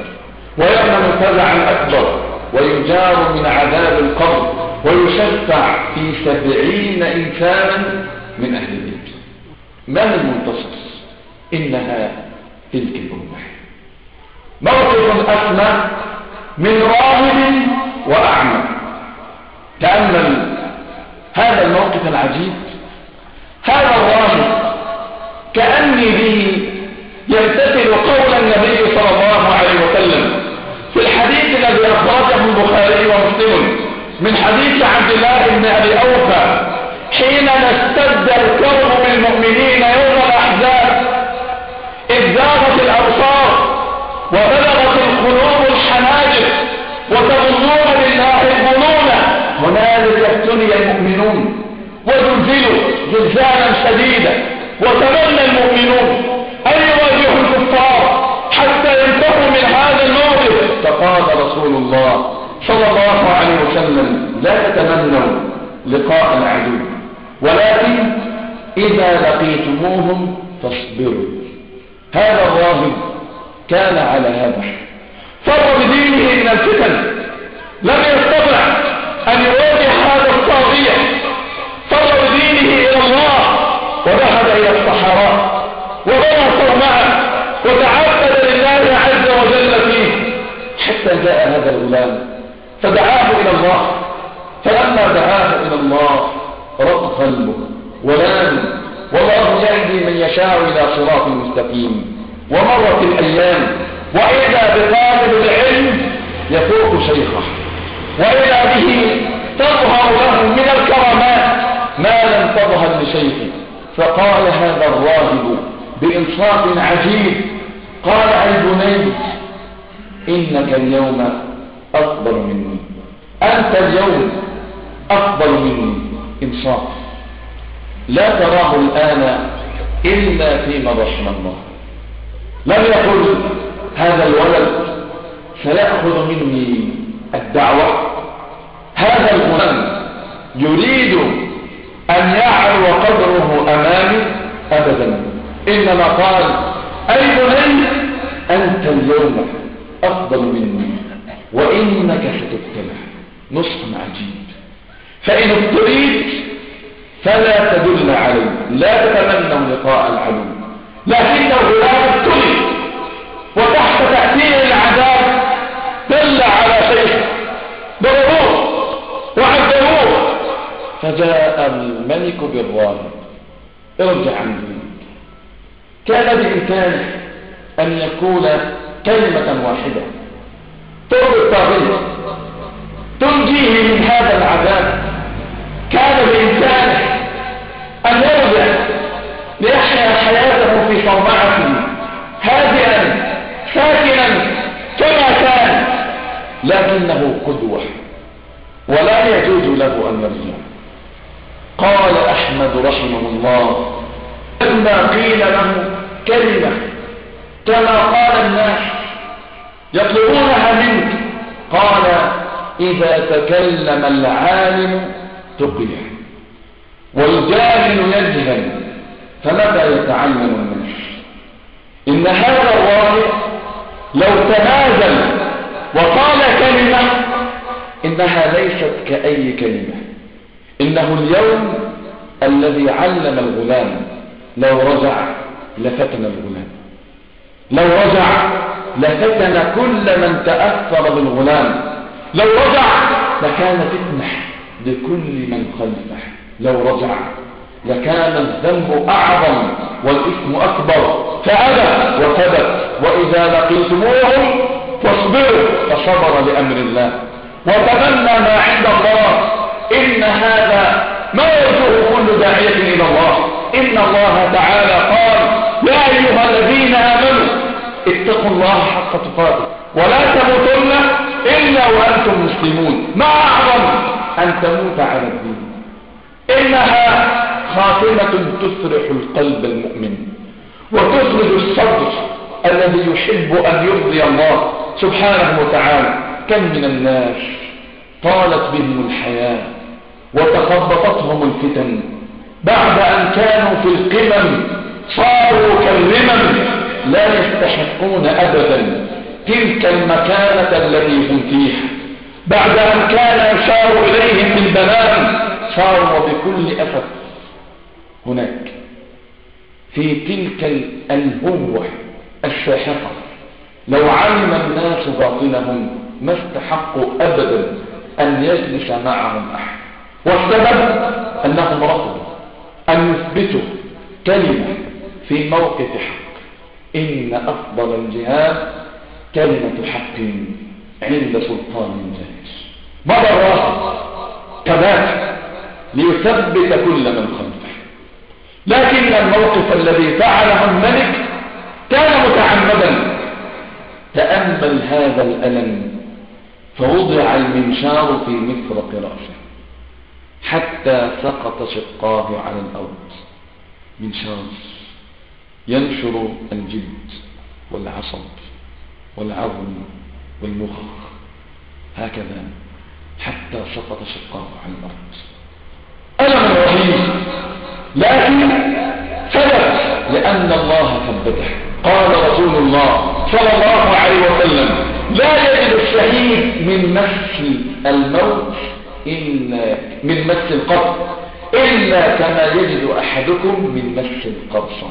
الأكبر، ويجار من عذاب القبر، ويشفع في 70 إنسانا من أهل البيت. من المنتصر؟ إنها تلك الأمة. موقف أسمى من راهب وأعمى. تأمل هذا الموقف العجيب. هذا الراهب كأني به يمتثل قول النبي صلى الله عليه وسلم في الحديث الذي أخرجه البخاري ومسلم من حديث عبد الله بن أبي أوفى حين اشتد الكرب بالمؤمنين يوم الأحزاب إذ زاغت الأبصار وبلغت القلوب الحناجر وتظنون بالله الظنون، هنالك ابتلي المؤمنون وزلزلوا زلزالا شديدا، وتمنى المؤمنون أن يواجهوا الكفار حتى ينتهوا من هذا الموقف. فقال رسول الله صلى الله عليه وسلم: لا تتمنوا لقاء العدو، ولكن إذا لقيتموهم فاصبروا. هذا الراهب كان على هذا، فر بدينه من الفتن، لم يستطع أن يواجه هذا الطاغية، فر بدينه إلى الله، وذهب إلى الصحراء وبنى صومعة وتعبد لله عز وجل فيه، حتى جاء هذا الغلام فدعاه إلى الله. فلما دعاه إلى الله رق قلبه ولان، والله يهدي من يشاء إلى صراط مستقيم. ومرت الأيام، وإذا بطالب العلم يفوق شيخه، وإذا به تظهر له من الكرامات ما لم تظهر لشيخه. فقال هذا الراهب بإنصاف عجيب، قال: أي بني، إنك اليوم أفضل مني، أنت اليوم أفضل مني إنصاف. لا تراه الآن إلا فيما رحم الله. لم يقل هذا الولد سيأخذ مني الدعوة، هذا الغلام يريد أن يعلو قدره أمامي أبدا، إنما قال: أي بني، أنت اليوم أفضل مني، وإنك ستبتلى. نصح عجيب. فإن ابتليت فلا تدل عليه، لا تتمنوا لقاء العدو، لكن الغلام ابتلي وتحت تأثير العذاب دل على شيخه، ضربوه وعذبوه. فجاء الملك بالراهب: ارجع عن دينك. كان بإمكانه أن يقول كلمة واحدة ترضي الطاغية تنجيه من هذا العذاب. كان بإمكانه أن يرجع ليحيا حياته في صومعته هادئا ساكنا كما كان، لكنه قدوة ولا يجوز له أن يرجع. قال أحمد رحمه الله: لما قيل له كلمة كما قال الناس يطلبونها منك، قال: إذا تكلم العالم تقيه والجاهل يجهل، فمتى يتعلم الناس؟ إن هذا الراهب لو تنازل وقال كلمة إنها ليست كأي كلمة. إنه اليوم الذي علم الغلام، لو رجع لفتن الغلام، لو رجع لفتن كل من تأثر بالغلام، لو رجع لكان فتنة لكل من خلفه، لو رجع لكان الذنب أعظم والإثم أكبر، فأبى وثبت. وإذا لقيتموهم فاصبروا، فصبر لأمر الله وتمنى ما عند الله. إن هذا ما يرجوه كل داعية إلى الله. إن الله تعالى قال: يا أيها الذين آمنوا اتقوا الله حق تقاته ولا تموتن إلا وأنتم مسلمون. ما أعظم أن تموت على الدين، إنها خاتمة تفرح القلب المؤمن وتخرج الصدر الذي يحب أن يرضي الله سبحانه وتعالى. كم من الناس طالت بهم الحياة وتخبطتهم الفتن بعد أن كانوا في القمم صاروا كالرمم لا يستحقون أبدا تلك المكانة التي هم فيها. بعد أن كان يشار إليهم بالبنان صاروا بكل أسف هناك في تلك الهوة الساحقة. لو علم الناس باطلهم ما استحقوا أبدا أن يجلس معهم أحد، والسبب أنهم رفضوا أن يثبتوا كلمة في موقف حق. إن أفضل الجهاد كلمة حق عند سلطان جائر. مضى الراحل كذلك ليثبت كل من خلفه، لكن الموقف الذي فعله الملك كان متعمدا. تأمل هذا الألم، فوضع المنشار في مفرق رأسه حتى سقط شقاه على الأرض. منشار ينشر الجلد والعصب والعظم والمخ هكذا حتى سقط شقاه على الأرض. ألم رهيب، لكن ثبت لأن الله ثبته. قال رسول الله صلى الله عليه وسلم: لا يجد الشهيد من مس الموت إلا من مس القبر إلا كما يجد أحدكم من مس القرصة.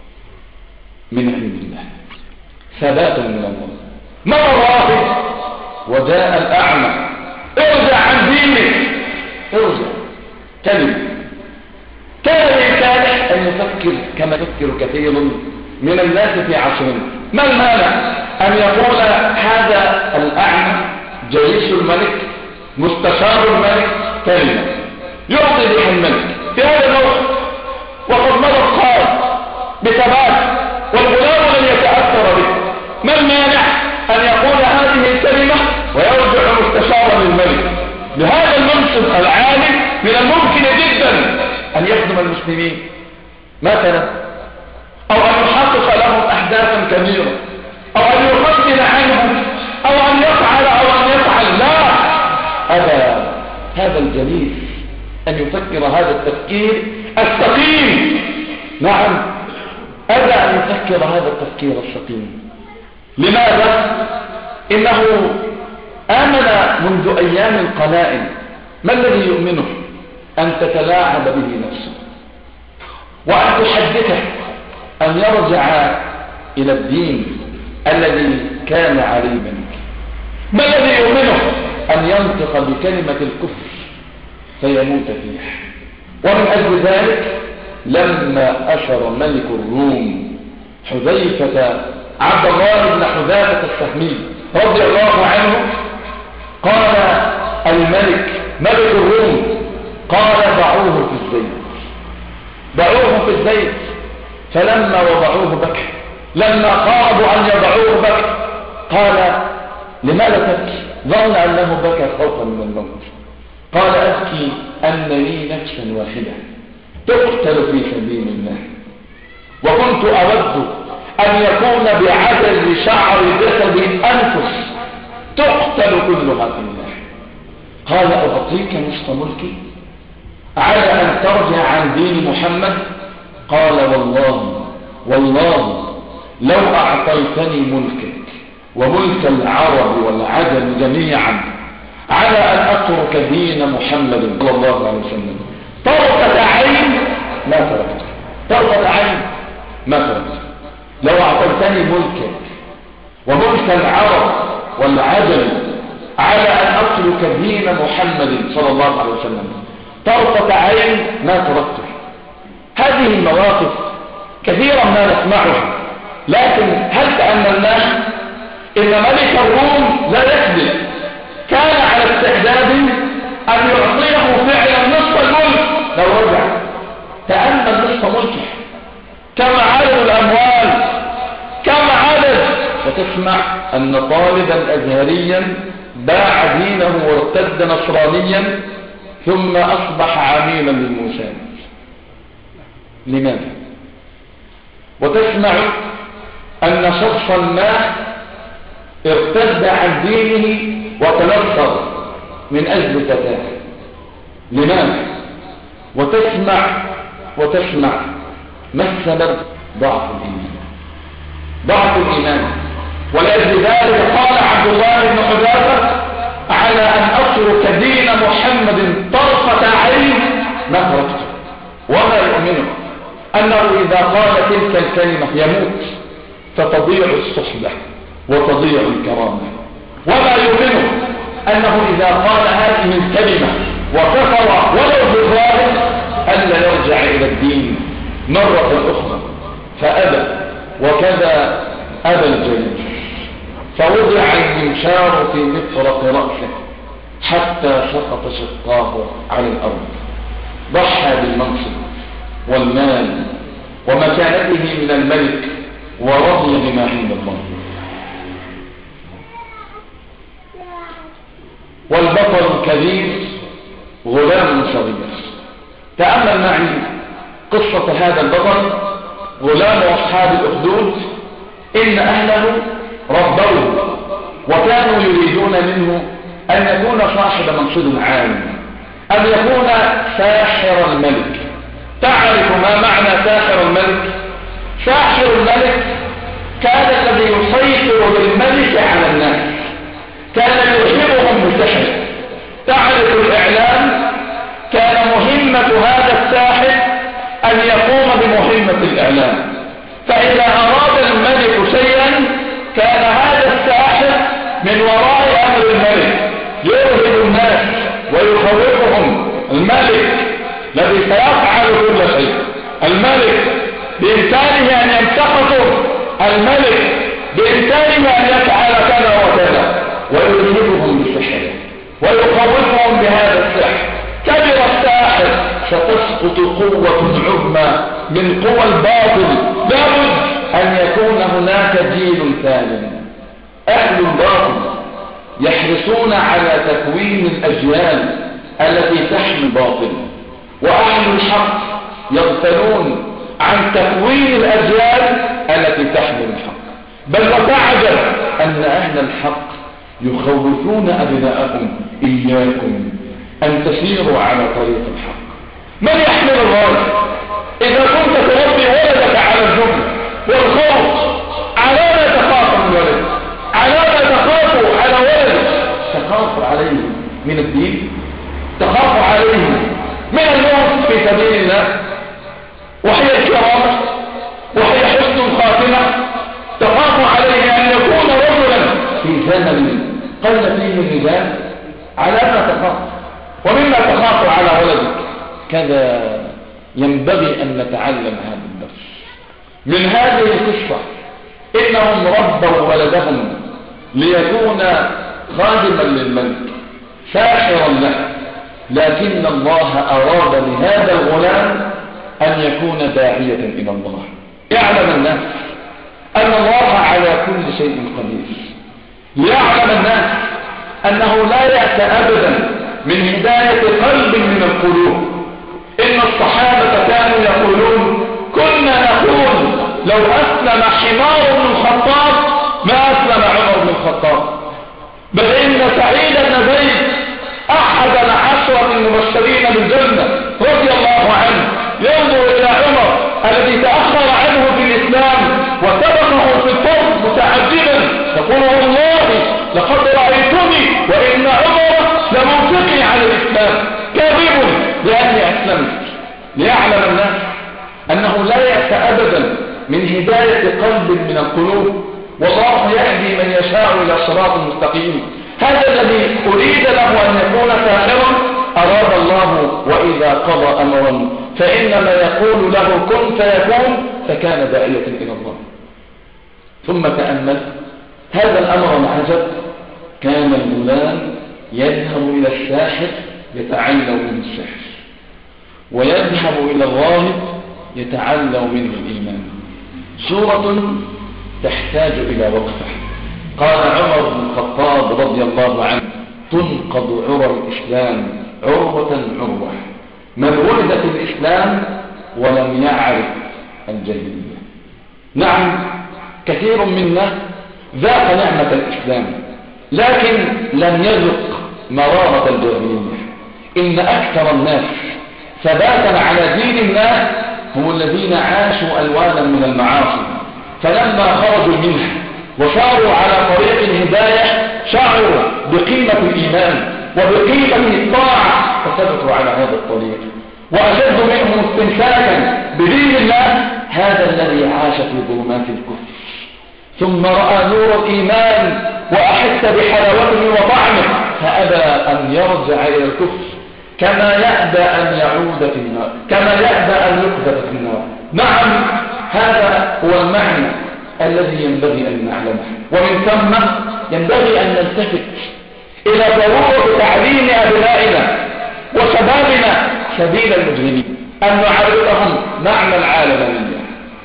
من عند الله، ثباتا من الله. مر الراهب وجاء الأعمى: ارجع عن دينك، ارجع. كلمة كان الإنسان أن يفكر كما يفكر كثير من الناس في عصرنا. ما المانع أن يقول هذا الأعمى جليس الملك مستشار الملك كلمة يرضي بها الملك في هذا الوقت وقد مضى القائد بثبات والغلام لن يتأثر به؟ ما المانع أن يقول هذه الكلمة ويرجع مستشارا للملك؟ بهذا المنصب العالي من الممكن جدا أن يخدم المسلمين مثلا، أو أن يحقق لهم أحداثا كبيرة، أو أن يقتل عنهم، أو أن يفعل لا أبى هذا الجليس أن يفكر هذا التفكير السقيم. نعم، أبى أن يفكر هذا التفكير السقيم. لماذا؟ إنه آمن منذ أيام قلائل. ما الذي يؤمنه؟ أن تتلاعب به نفسه وأن تحدثه أن يرجع إلى الدين الذي كان عليه منك. ما الذي يؤمنه؟ أن ينطق بكلمة الكفر فيموت فيها. ومن أجل ذلك لما أشر ملك الروم حذيفة عبد الله بن حذافة السهمي رضي الله عنه، قال الملك ملك الروم قال: ضعوه في الزيت، ضعوه في الزيت. فلما وضعوه بكى، لما قاربوا أن يضعوه بكى. قال: لماذا تبكي؟ ظن أنه بكى خوفا من الموت. قال: أبكي أن لي نفسا واحدة تقتل في سبيل الله، وكنت أود أن يكون بعدد شعر جسد أنفس تقتل كلها في الله. قال: أعطيك نصف ملكي على أن ترجع عن دين محمد؟ قال: والله لو أعطيتني ملكك وملك العرب والعجم جميعا على أن أترك دين محمد صلى الله عليه وسلم طرفة عين ما تركت، طرفة عين ما تركت. لو أعطيتني ملكك وملك العرب والعجم على أن أترك دين محمد صلى الله عليه وسلم طرفة عين ما تركته. هذه المواقف كثيرا ما نسمعها، لكن هل تأملناها؟ إن ملك الروم لا يكذب، كان على استعداد أن يعطيه فعلا نصف الملك لو رجع. تأمل نصف ملكه، كم عدد الأموال، كم عدد. وتسمع أن طالبا أزهريا باع دينه وارتد نصرانيا ثم أصبح عميلا للموساد. لماذا؟ وتسمع أن شخصا ما ارتد عن دينه وتنصر من أجل فتاة. لماذا؟ وتسمع ما السبب؟ ضعف الإيمان. ضعف الإيمان. ولأجل ذلك قال عبد الله بن حذافة: على أن أترك دين محمد طرفة عين ما تركته. وما يؤمنه أنه إذا قال تلك الكلمة يموت، فتضيع الصحبة وتضيع الكرامة. وما يؤمنه أنه إذا قال هذه الكلمة وكفر ولو بالظاهر ألا يرجع إلى الدين مرة أخرى، فأبى. وكذا أبى الجليل، فوضع المنشار في مفرق رأسه حتى سقط شقاه على الأرض. ضحى بالمنصب والمال ومكانته من الملك ورضي بما عند الله. والبطل الكبير غلام صغير. تأمل معي قصة هذا البطل، غلام أصحاب الأخدود. إن أهله ربوه وكانوا يريدون منه أن يكون صاحب منصب عام، أن يكون ساحر الملك. تعرف ما معنى ساحر الملك؟ ساحر الملك كان الذي يسيطر بالملك على الناس، كان يرهبهم بالسحر. تعرف الإعلام؟ كان مهمة هذا الساحر أن يقوم بمهمة الإعلام. فإذا أراد الملك شيئا كان هذا الساحر من وراء أمر الملك يرهب الناس ويخوفهم. الملك الذي سيفعل كل شيء، الملك بإمكانه أن يمسخطه، الملك بإمكانه أن يفعل كذا وكذا، ويرهبهم بالسحر ويخوفهم بهذا السحر. كبر الساحر، ستسقط قوة عظمى من قوى الباطل. لابد أن يكون هناك جيل ثاني. أهل الباطل يحرصون على تكوين الأجيال التي تحمي الباطل، وأهل الحق يغفلون عن تكوين الأجيال التي تحمي الحق. بل وتعجب أن أهل الحق يخوفون أبناءهم: إياكم أن تسيروا على طريق الحق. من يحمل الراية؟ إذا كنت تربي ولدك على الجبن والخوف، على ما تخاف من ولدك؟ على ما تخاف على ولدك؟ تخاف عليه من الدين، تخاف عليه من الموت في سبيل الله، وهي الكرامة وهي حسن الخاتمة. تخاف عليه أن يكون رجلا في زمن قل فيه الرجال. على ما تخاف؟ ومما تخاف على ولدك. كذا ينبغي أن نتعلم هذا الدرس من هذه القصة. إنهم ربوا ولدهم ليكون خادما للملك، ساحرا له، لكن الله أراد لهذا الغلام أن يكون داعية إلى الله. يعلم الناس أن الله على كل شيء قدير. يعلم الناس أنه لا يأتي أبدا من هداية قلب من القلوب. إن الصحابة كانوا يقولون: كنا نقول لو أسلم حمار بن الخطاب ما أسلم عمر بن الخطاب. بل إن سعيد بن زيد أحد العشرة المبشرين بالجنة رضي الله عنه ينظر إلى عمر الذي تأخر عنه في الإسلام وسبقه في الفرض متعجبا، يقول: والله لقد رأيتني وإن عمر لموثقي على الإسلام، كاذب لأني أسلمت. ليعلم الناس أنه لا يأتي أبدا من هداية قلب من القلوب، والله يهدي من يشاء إلى صراط مستقيم. هذا الذي أريد له أن يكون ساحرا أراد الله، وإذا قضى أمرا فإنما يقول له كن فيكون، فكان داعية إلى الله. ثم تأمل هذا الأمر العجب. كان الغلام يذهب إلى الساحر يتعلم منه السحر، ويذهب إلى الراهب يتعلم منه الإيمان. سورة تحتاج إلى وقفة. قال عمر بن الخطاب رضي الله عنه: تنقض عرى الإسلام عروة عروة، من ولد في الإسلام ولم يعرف الجاهلية. نعم، كثير منا ذاق نعمة الإسلام لكن لم يذق مرارة الجاهلية. إن أكثر الناس ثباتا على دين الله هم الذين عاشوا ألوانا من المعاصي، فلما خرجوا منها وصاروا على طريق الهداية شعروا بقيمة الإيمان وبقيمة الطاعة فثبتوا على هذا الطريق. وأشد منهم استمساكا بدين الله هذا الذي عاش في ظلمات الكفر ثم رأى نور الإيمان وأحس بحلاوته وطعمه فأبى أن يرجع إلى الكفر، كما يأبى أن يعود في النار، كما يأبى أن يقذف في النار. نعم، هذا هو المعنى الذي ينبغي أن نعلمه، ومن ثم ينبغي أن نلتفت إلى ضرورة تعليم أبنائنا وشبابنا سبيل المجرمين، أن نعرفهم معنى العالمية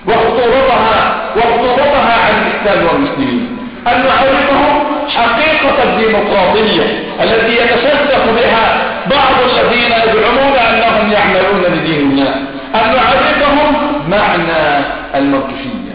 وخطورتها عن الإسلام والمسلمين، أن نعرفهم حقيقة الديمقراطية التي يتشدق بها بعض الذين يزعمون أنهم يعملون لدين الله، أن نعرفهم معنى الماركسية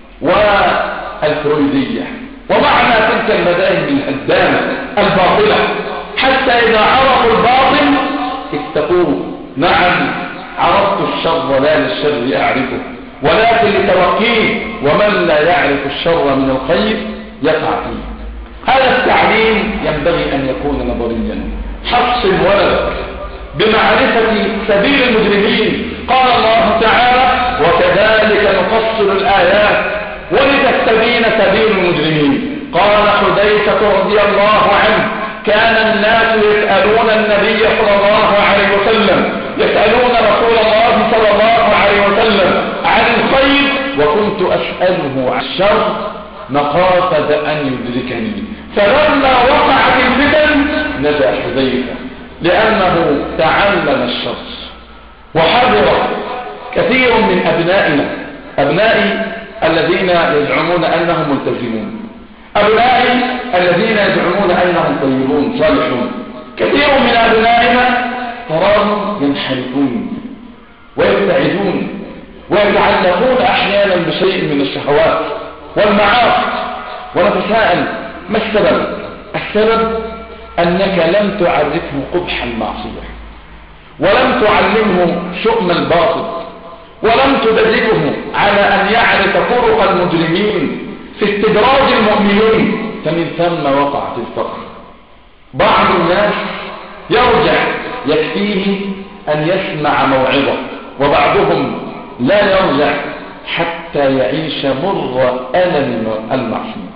والفرويدية ومعنى تلك المذاهب الهدامة الباطلة، حتى إذا عرفوا الباطل اتقوه. نعم، عرفت الشر لا للشر أعرفه ولكن لتوقيه، ومن لا يعرف الشر من الخير يقع فيه. هذا التعليم ينبغي أن يكون نظريا، حفص ولدك بمعرفة سبيل المجرمين. قال الله تعالى: وكذلك نفصل الآيات ولتستبين سبيل المجرمين. قال حذيفة رضي الله عنه: كان الناس يسألون النبي صلى الله عليه وسلم، يسألون رسول الله صلى الله عليه وسلم عن الخير وكنت أسأله عن الشر مخافة أن يدركني. فلما وقعت الفتن نجا حذيفة لأنه تعلم الشر وحذر. كثير من أبنائي الذين يزعمون أنهم ملتزمون، أبنائي الذين يزعمون أنهم طيبون صالحون، كثير من أبنائنا تراهم ينحرفون ويبتعدون ويتعلقون أحيانا بشيء من الشهوات والمعاصي. ونتساءل: ما السبب؟ السبب أنك لم تعرفه قبح المعصية، ولم تعلمه شؤم الباطل، ولم تدربه على أن يعرف طرق المجرمين في استدراج المؤمنين، فمن ثم وقع في الفقر. بعض الناس يرجع يكفيه أن يسمع موعظة، وبعضهم لا يرجع حتى يعيش مر ألم المعصية.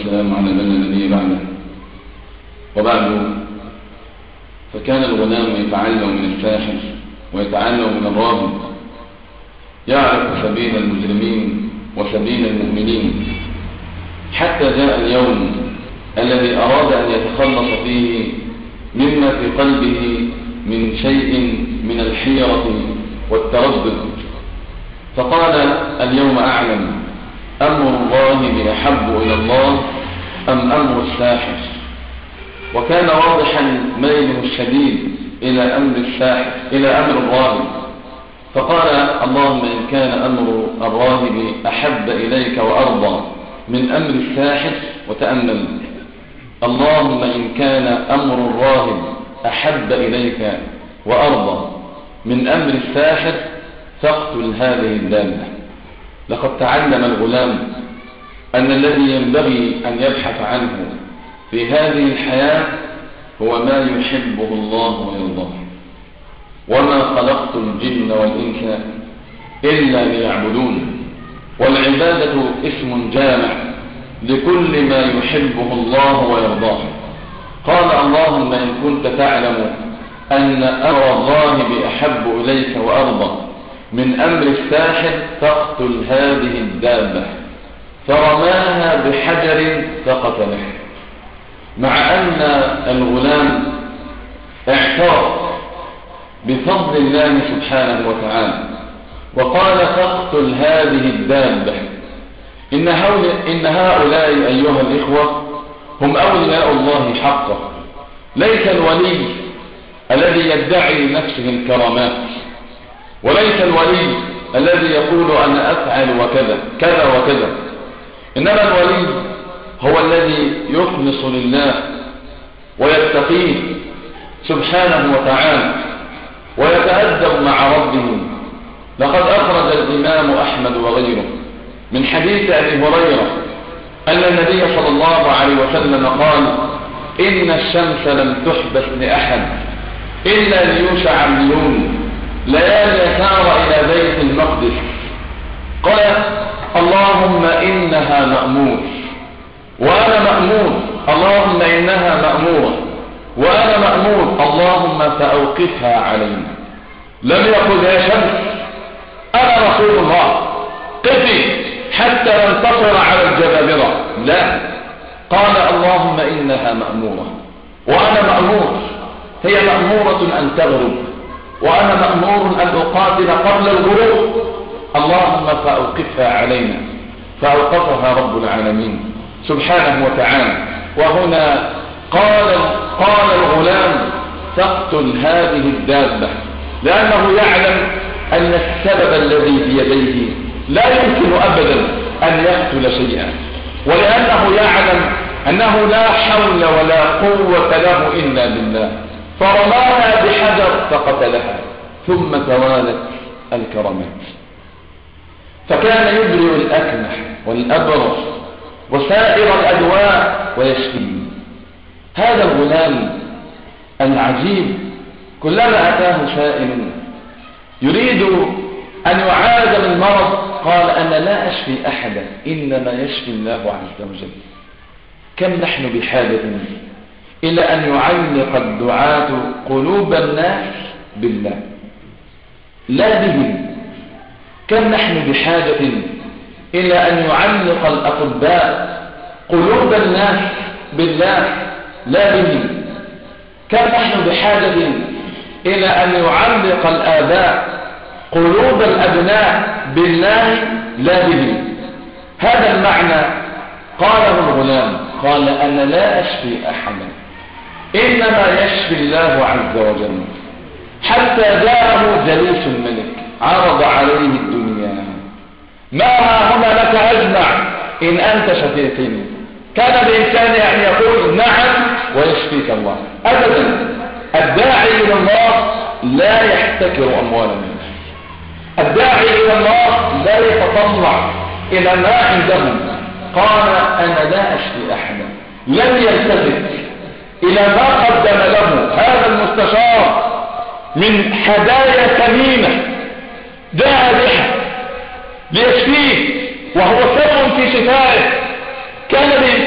والسلام على من لا نبي بعده. وبعد، فكان الغلام يتعلم من الساحر ويتعلم من الراهب، يعرف سبيل المجرمين وسبيل المؤمنين، حتى جاء اليوم الذي أراد أن يتخلص فيه مما في قلبه من شيء من الحيرة والتردد، فقال: اليوم أعلم أمر الله أحب إلى الله أم أمر الساحر. وكان واضحا ميله الشديد إلى أمر الساحر، إلى أمر الراهب، فقال: اللهم إن كان أمر الراهب أحب إليك وأرضى من أمر الساحر، وتأمل: اللهم إن كان أمر الراهب أحب إليك وأرضى من أمر الساحر فاقتل هذه الدابة. لقد تعلم الغلام أن الذي ينبغي أن يبحث عنه في هذه الحياة هو ما يحبه الله ويرضاه. وما خلقت الجن والإنس إلا ليعبدون. والعبادة اسم جامع لكل ما يحبه الله ويرضاه. قال: اللهم إن كنت تعلم أن أمر الراهب أحب إليك وأرضى من أمر الساحر فاقتل هذه الدابة. فرماها بحجر فقتله. مع أن الغلام اعترف بفضل الله سبحانه وتعالى وقال: فاقتل هذه الدابة. إن هؤلاء أيها الإخوة هم أولياء الله حقا. ليس الولي الذي يدعي لنفسه الكرامات، وليس الولي الذي يقول أنا أفعل وكذا كذا وكذا، إنما الولي هو الذي يخلص لله ويتقيه سبحانه وتعالى ويتأدب مع ربه. لقد أخرج الإمام أحمد وغيره من حديث أبي هريرة أن النبي صلى الله عليه وسلم قال: إن الشمس لم تحبس لأحد إلا ليوشع بن نون ليالي سار إلى بيت المقدس، قال: اللهم إنها مأمور وأنا مأمور، اللهم إنها مأمورة وأنا مأمور، اللهم فأوقفها علينا. لم يقل: يا شمس أنا رسول الله قفي حتى ننتصر على الجبابرة، لا، قال: اللهم إنها مأمورة وأنا مأمور. هي مأمورة أن تغرب وأنا مأمور أن أقاتل قبل الغروب، اللهم فأوقفها علينا. فأوقفها رب العالمين سبحانه وتعالى. وهنا قال الغلام: فاقتل هذه الدابة، لأنه يعلم أن السبب الذي بيديه لا يمكن أبدا أن يقتل شيئا، ولأنه يعلم أنه لا حول ولا قوة له إلا بالله، فرماها بحجر فقتلها. ثم توالت الكرامات، فكان يبرئ الأكمح والأبرص وسائر الأدواء ويشفيه. هذا الغلام العجيب كلما أتاه سائل يريد أن يعالج من مرض قال: أنا لا أشفي أحدا إنما يشفي الله عز وجل. كم نحن بحاجة إلى أن يعلق الدعاة قلوب الناس بالله لا بهم. كم نحن بحاجة إلى أن يعلق الأطباء قلوب الناس بالله لا بهم. كم نحن بحاجة إلى أن يعلق الآباء قلوب الأبناء بالله لا بهم. هذا المعنى قاله الغلام، قال: أنا لا أشفي أحدا إنما يشفي الله عز وجل. حتى جاءه جليس الملك عرض عليه الدنيا: ما هنا لك أجمع إن أنت شفيتني. كان بإمكانه أن يقول نعم ويشفيك الله، أبدا. الداعي إلى الله لا يحتكر أموال الناس، الداعي إلى الله لا يتطلع إلى ما عندهم. قال: أنا لا أشفي أحدا. لم يلتفت إلى ما قدم له هذا المستشار من هدايا ثمينة جاء بها ليشفيه، وهو سر في شفائه. كان بإمكانه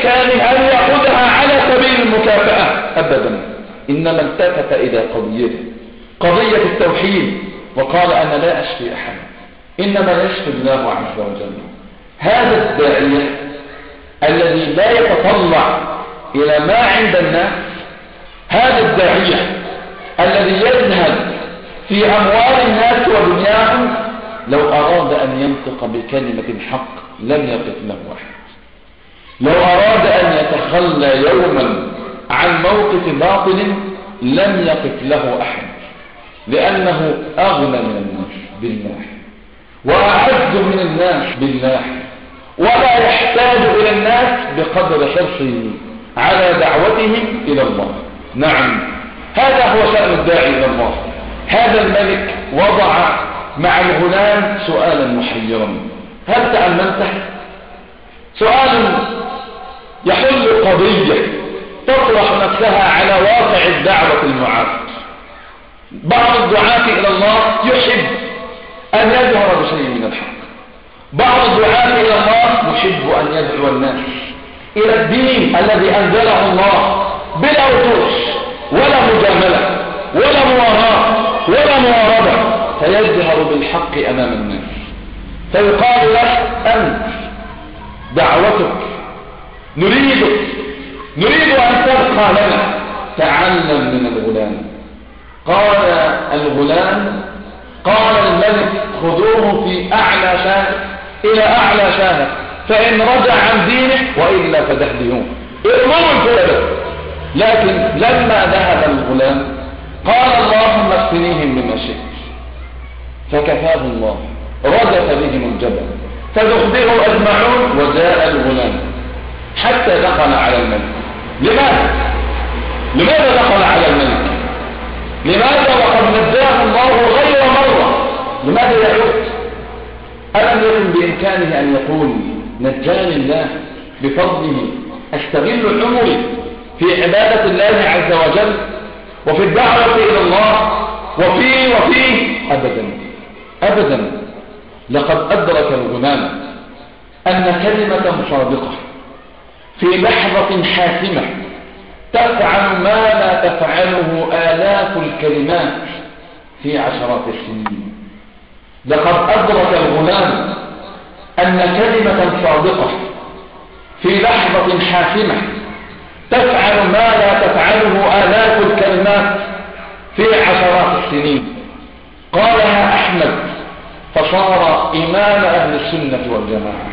بإمكانه أن يأخذها على سبيل المكافأة أبدا، إنما التفت إلى قضية التوحيد وقال أنا لا أشفي أحد، إنما يشفي الله عز وجل. هذا الداعية الذي لا يتطلع إلى ما عند الناس، هذا الداعية الذي يذهب في أموال الناس ودنياهم، لو أراد أن ينطق بكلمة حق لم يقف له أحد، لو أراد أن يتخلى يوما عن موقف باطل لم يقف له أحد، لأنه أغنى من الناس بالله وأعز من الناس بالله، ولا يحتاج إلى الناس بقدر حرصه على دعوتهم إلى الله. نعم، هذا هو شأن الداعي إلى الله. هذا الملك وضع مع الغلام سؤالا محيرا، هل تأملته؟ سؤال يحل قضية تطرح نفسها على واقع الدعوة المعاصر. بعض الدعاة إلى الله يحب أن يظهر بشيء من الحق، بعض الدعاة إلى الله يحب أن يدعو الناس إلى الدين الذي أنزله الله بلا وضوح ولا مجاملة ولا مواراة ولا مواربة، فيجهر بالحق أمام الناس، فيقال له أنت دعوتك نريد أن تبقى لنا، تعلم من الغلام. قال الغلام، قال الملك خذوه في أعلى شاهد إلى أعلى شاهد، فإن رجع عن دينه وإلا فدهدهوه، ارموا الفؤاد. لكن لما ذهب الغلام قال اللهم اكفنيهم بما شئت، فكفاه الله، رجف بهم الجبل فدخلوا أجمعون، وجاء الغلام حتى دخل على الملك. لماذا دخل على الملك؟ لماذا وقد نجاه الله غير مرة؟ لماذا يعود؟ ألم يكن بإمكانه أن يقول نجاني الله بفضله، أستغل عمري في عبادة الله عز وجل وفي الدعوة إلى الله وفي أبدا. لقد أدرك الغلام أن كلمة صادقة في لحظة حاسمة تفعل ما لا تفعله آلاف الكلمات في عشرات السنين. لقد أدرك الغلام أن كلمة صادقة في لحظة حاسمة تفعل ما لا تفعله آلاف الكلمات في عشرات السنين. قالها أحمد فصار إمام أهل السنة والجماعة.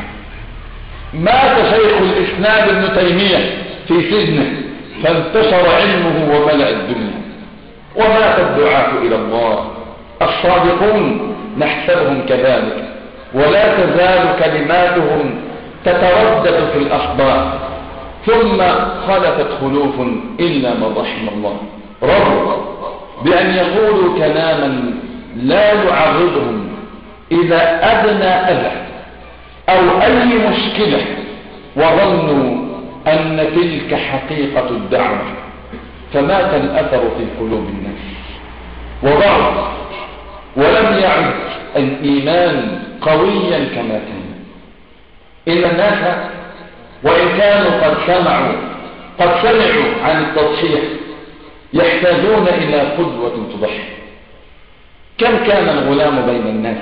مات شيخ الإسلام ابن تيمية في سجنه فانتشر علمه وملأ الدنيا. ومات الدعاة إلى الله الصادقون نحسبهم كذلك، ولا تزال كلماتهم تتردد في الأخبار، ثم خلفت خلوف إلا ما رحم الله، رضوا بأن يقولوا كلاما لا يعرضهم إلى أدنى أذى أو أي مشكلة، وظنوا أن تلك حقيقة الدعوة، فمات الأثر في قلوب الناس وضعف، ولم يعد الإيمان قويا كما كان. إن الناس وإن كانوا قد سمعوا عن التضحية يحتاجون إلى قدوة تضحي. كم كان الغلام بين الناس،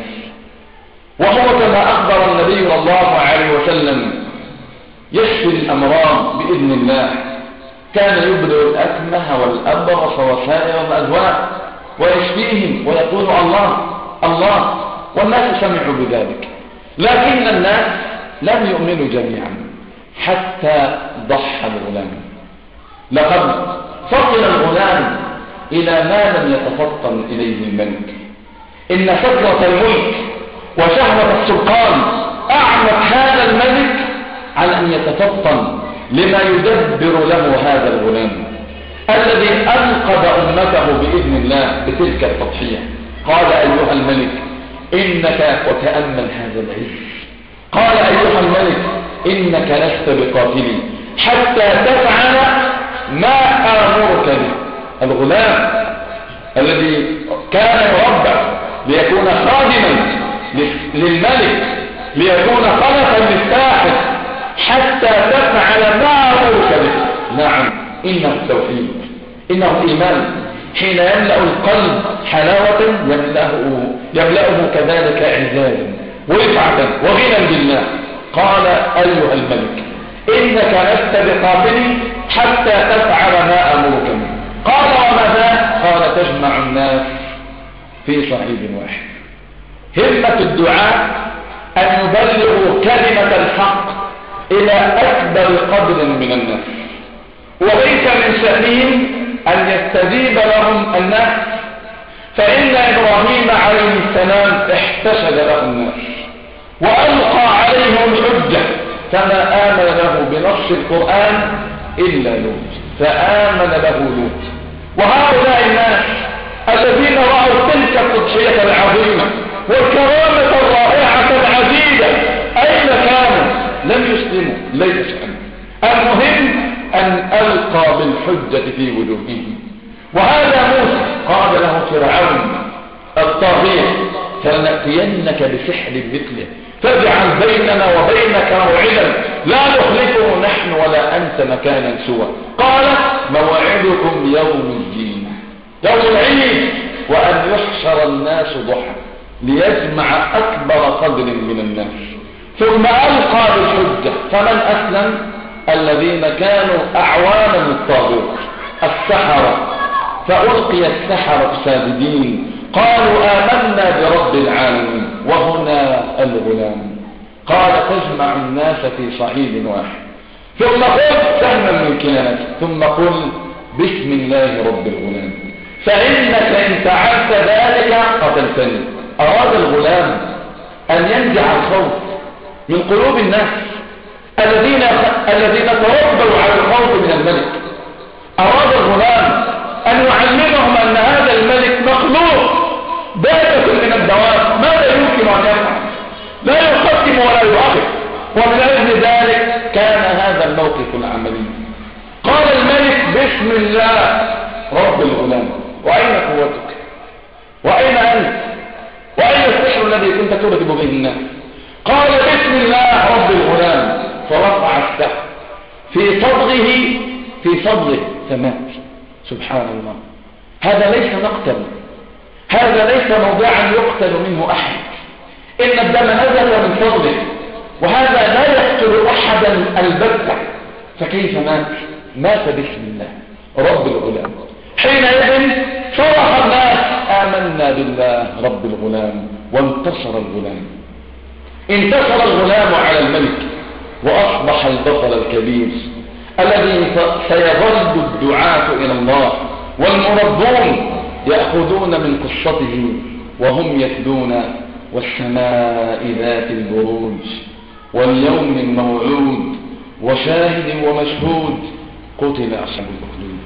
وهو كما أخبر النبي صلى الله عليه وسلم يشفي الأمراض بإذن الله، كان يبرئ الأكمه والأبرص وسائر الأدواء ويشفيهم ويقول الله الله، والناس سمعوا بذلك، لكن الناس لم يؤمنوا جميعا حتى ضحى الغلام. لقد فطن الغلام إلى ما لم يتفطن إليه الملك. إن فترة الملك وشهوة السلطان أعمت هذا الملك عن أن يتفطن لما يدبر له هذا الغلام الذي أنقذ أمته بإذن الله بتلك التضحية. قال أيها الملك إنك، وتأمل هذا العز، قال أيها الملك إنك لست بقاتلي حتى تفعل ما آمرك به. الغلام الذي كان يربى ليكون خادما للملك، ليكون خلفا للساحر، حتى تفعل ما نعم، إنه توحيد، إنه إيمان. حين يملأ القلب حلاوة يملأه كذلك إعزازا ورفعة وغنى بالله. قال أيها الملك إنك لست بقاتلي حتى تفعل ما أمرك منه. قال وما ذا؟ قال تجمع الناس في صعيد واحد. همة الدعاء أن يبلغوا كلمة الحق إلى أكبر قدر من الناس، وليس من شأنهم أن يستجيب لهم الناس، فإن إبراهيم عليه السلام احتشد له الناس وألقى عليهم الحجة، فما آمن له بنص القرآن إلا لوط، فآمن له لوط. وهؤلاء الناس الذين رأوا تلك القدسية العظيمة والكرامة الرائعة العزيزة أين كانوا؟ لم يسلموا، ليس شأنهم. المهم أن ألقى بالحجة في وجوههم. وهذا موسى قال له فرعون الطاغية فلنأتينك بسحر مثله فاجعل بيننا وبينك موعدا لا نخلفه نحن ولا أنت مكانا سوى. قال موعدكم يوم الدين، يوم العيد، وأن يحشر الناس ضحى ليجمع أكبر قدر من الناس. ثم ألقى بالحجة، فمن أسلم؟ الذين كانوا أعوانا للطاغوت السحرة، فألقي السحرة ساجدين قالوا آمنا برب العالمين. وهنا الغلام قال تجمع الناس في صعيد واحد، ثم قل سهما من كنانته، ثم قل بسم الله رب الغلام، فإنك إن فعلت ذلك قتلتني. أراد الغلام أن ينزع الخوف من قلوب الناس الذين تربوا على الخوف من الملك. أراد الغلام أن يعلمهم أن هذا الملك مخلوق دابة من الدواب، ماذا يمكن أن يفعل؟ لا يقدم ولا يؤخر. ومن أجل ذلك كان هذا الموقف العملي. قال الملك بسم الله رب الغلام، وأين قوتك؟ وأين أنت؟ وأين السحر الذي كنت ترتب به الناس؟ قال بسم الله رب الغلام، فرفع السحر في صدره فمات. سبحان الله، هذا ليس مقتل، هذا ليس موضعا يقتل منه أحد، إن الدم نزل من صدره، وهذا لا يقتل أحدا البتة. فكيف مات؟ مات بسم الله رب الغلام. حينئذ صرخ الناس آمنا بالله رب الغلام، وانتصر الغلام. انتصر الغلام على الملك، وأصبح البطل الكبير الذي سيظل الدعاة إلى الله والمربون يأخذون من قصته وهم يتلون والسماء ذات البروج واليوم الموعود وشاهد ومشهود قتل أصحاب الأخدود.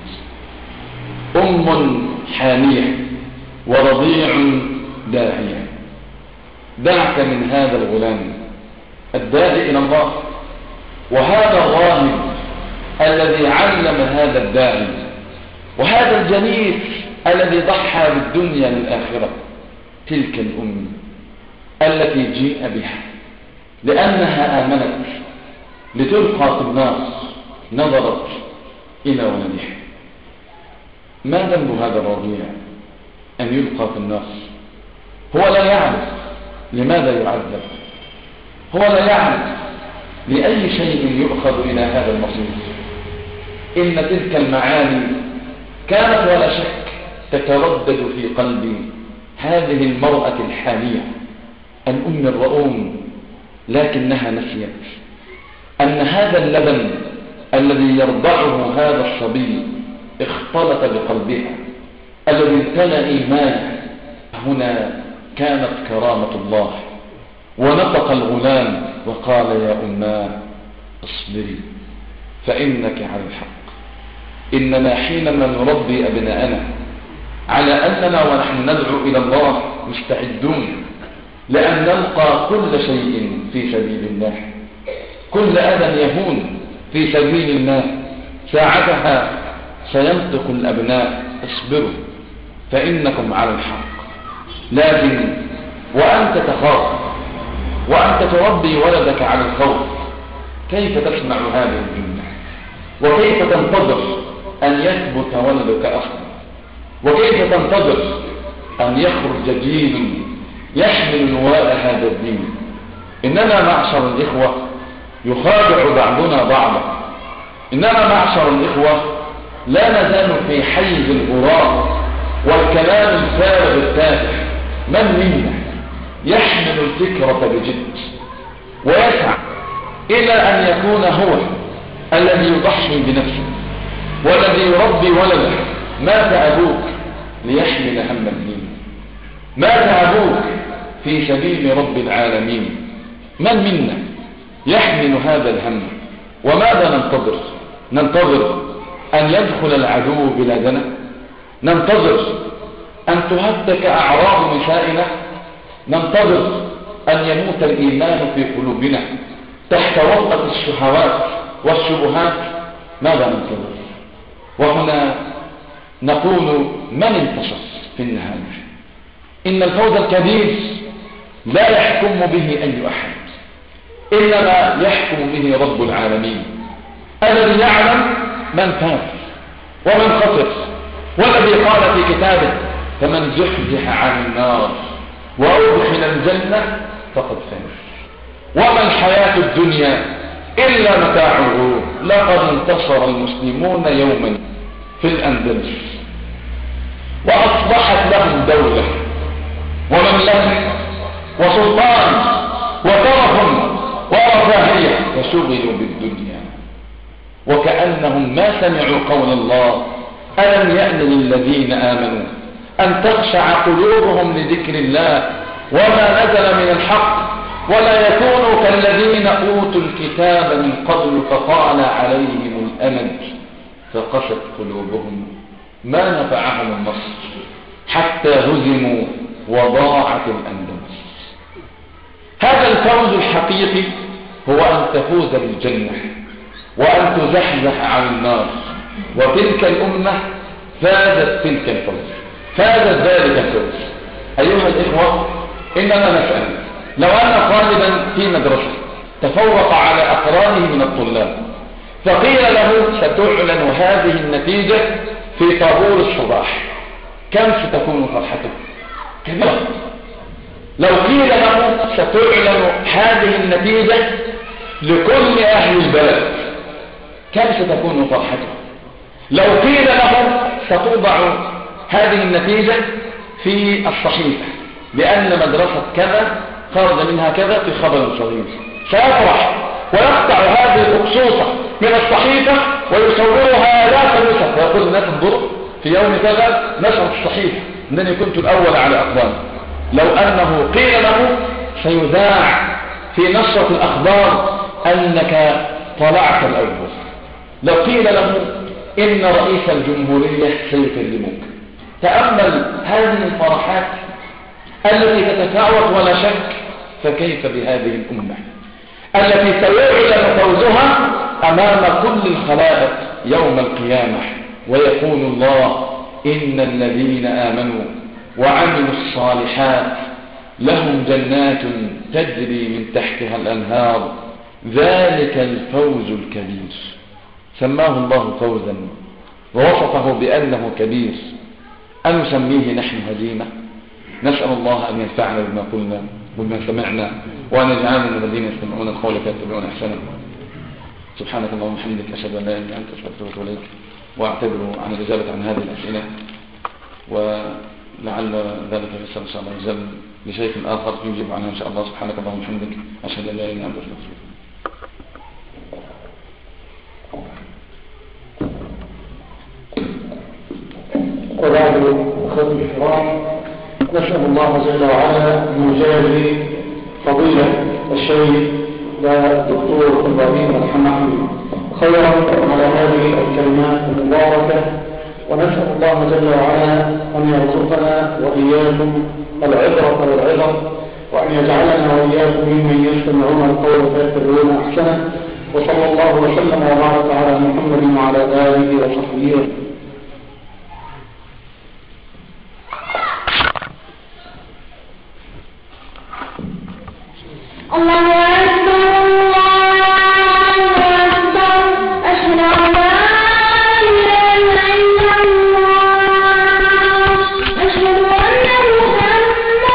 أم حانية ورضيع داعية. دعك من هذا الغلام الداعي إلى الله، وهذا الراهب الذي علم هذا الداعي، وهذا الجنيس الذي ضحى بالدنيا للآخرة. تلك الأم التي جيء بها لأنها آمنت لتلقى في النار، نظرت إلى ولدها. ما ذنب هذا الرضيع أن يلقى في النار؟ هو لا يعرف لماذا يعذب، هو لا يعرف لأي شيء يؤخذ إلى هذا المصير. إن تلك المعاني كانت ولا شك تتردد في قلبي هذه المرأة الحانية الأم الرؤوم، لكنها نسيت أن هذا اللبن الذي يرضعه هذا الصبي اختلط بقلبها الذي امتلأ إيمانه. هنا كانت كرامة الله، ونطق الغلام وقال يا أماه اصبري فإنك على الحق. إننا حينما نربي أبناءنا على أننا ونحن ندعو إلى الله مستعدون لأن نلقى كل شيء في سبيل الله، كل أذى يهون في سبيل الله، ساعتها سينطق الأبناء اصبروا فإنكم على الحق. لكن وأنت تخاف وأنت تربي ولدك على الخوف، كيف تسمع هذه الجملة؟ وكيف تنتظر أن يثبت ولدك أصلا؟ وكيف تنتظر أن يخرج جيل يحمل نواء هذا الدين؟ إننا معشر الإخوة يخادع بعضنا بعضا، إننا معشر الإخوة لا نزال في حيز الغراب والكلام الفارغ التافه. من منا يحمل الفكرة بجد ويسعى إلى أن يكون هو الذي يضحي بنفسه والذي يربي ولده؟ مات أبوك ليحمل هم الدين، مات أبوك في سبيل رب العالمين. من منا يحمل هذا الهم؟ وماذا ننتظر؟ ننتظر أن يدخل العدو بلادنا؟ ننتظر أن تهتك أعراض نسائنا؟ ننتظر أن يموت الإيمان في قلوبنا تحت وطأة الشهوات والشبهات؟ ماذا ننتظر؟ وهنا نقول من انتصر في النهاية؟ إن الفوز الكبير لا يحكم به أي أحد، إنما يحكم به رب العالمين الذي يعلم من فاز ومن خسر، والذي قال في كتابه: فمن زحزح عن النار وأدخل الجنة فقد فاز. وما الحياة الدنيا إلا متاع الغرور. لقد انتصر المسلمون يوما في الأندلس وأصبحت لهم دولة ومملكة وسلطان وطرف ورفاهية، وشغلوا بالدنيا وكأنهم ما سمعوا قول الله: ألم يأن للذين آمنوا أن تخشع قلوبهم لذكر الله وما نزل من الحق ولا يكونوا كالذين أوتوا الكتاب من قبل فطال عليهم الأمد فقست قلوبهم ما نفعهم النصر حتى هزموا وضاعت الأندلس. هذا الفوز الحقيقي هو أن تفوز بالجنة وأن تزحزح عن النار، وتلك الأمة فازت تلك الفوز، فازت ذلك الفوز. أيها الإخوة، إننا نسأل: لو أن طالبا في مدرسة تفوق على أقرانه من الطلاب فقيل له: ستعلن هذه النتيجة في طابور الصباح، كم ستكون فرحته؟ كبيرة. لو قيل له: ستعلن هذه النتيجة لكل أهل البلد، كم ستكون فرحته؟ لو قيل له: ستوضع هذه النتيجة في الصحيفة لأن مدرسة كذا خرج منها كذا في خبر صغير، سيفرح ويقطع هذه الأقصوصة من الصحيفة ويصورها آلاف النسخ ويقول الناس: انظروا في يوم كذا نشرت الصحيفة أنني كنت الأول على أقدام. لو أنه قيل له: سيذاع في نشرة الأخبار أنك طلعت الأول. لو قيل له: إن رئيس الجمهورية سيكلمك. تأمل هذه الفرحات التي تتفاوت ولا شك، فكيف بهذه الأمة التي سيعلن فوزها أمام كل الخلائق يوم القيامة ويقول الله: إن الذين آمنوا وعملوا الصالحات لهم جنات تجري من تحتها الأنهار ذلك الفوز الكبير. سماه الله فوزا ووصفه بأنه كبير، أن نسميه نحن هزيمة؟ نسأل الله أن ينفعنا بما قلنا وبما سمعنا، وأن يجعلنا من الذين يستمعون القول فيتبعون أحسنه. سبحانك اللهم وبحمدك، أشهد أن لا إله إلا أنت، أستغفرك وأتوب إليك. وأعتذر عن الإجابة عن هذه الأسئلة، ولعل ذلك يسر إن شاء الله عز وجل لشيخ آخر يجيب عنها إن شاء الله. سبحانك اللهم وبحمدك، أشهد أن لا إله إلا أنت، أستغفرك. وبعد أخوتي الكرام، نسأل الله جل وعلا أن يجازي فضيلة الشيخ الدكتور إبراهيم الحمحي خيرا على هذه الكلمات المباركة، ونسأل الله جل وعلا أن يرزقنا وإياكم العبرة والعظة، وأن يجعلنا وإياكم ممن يستمعون القول فيتبعون أحسنه. وصلى الله وسلم وبارك على محمد وعلى آله وصحبه وسلم. الله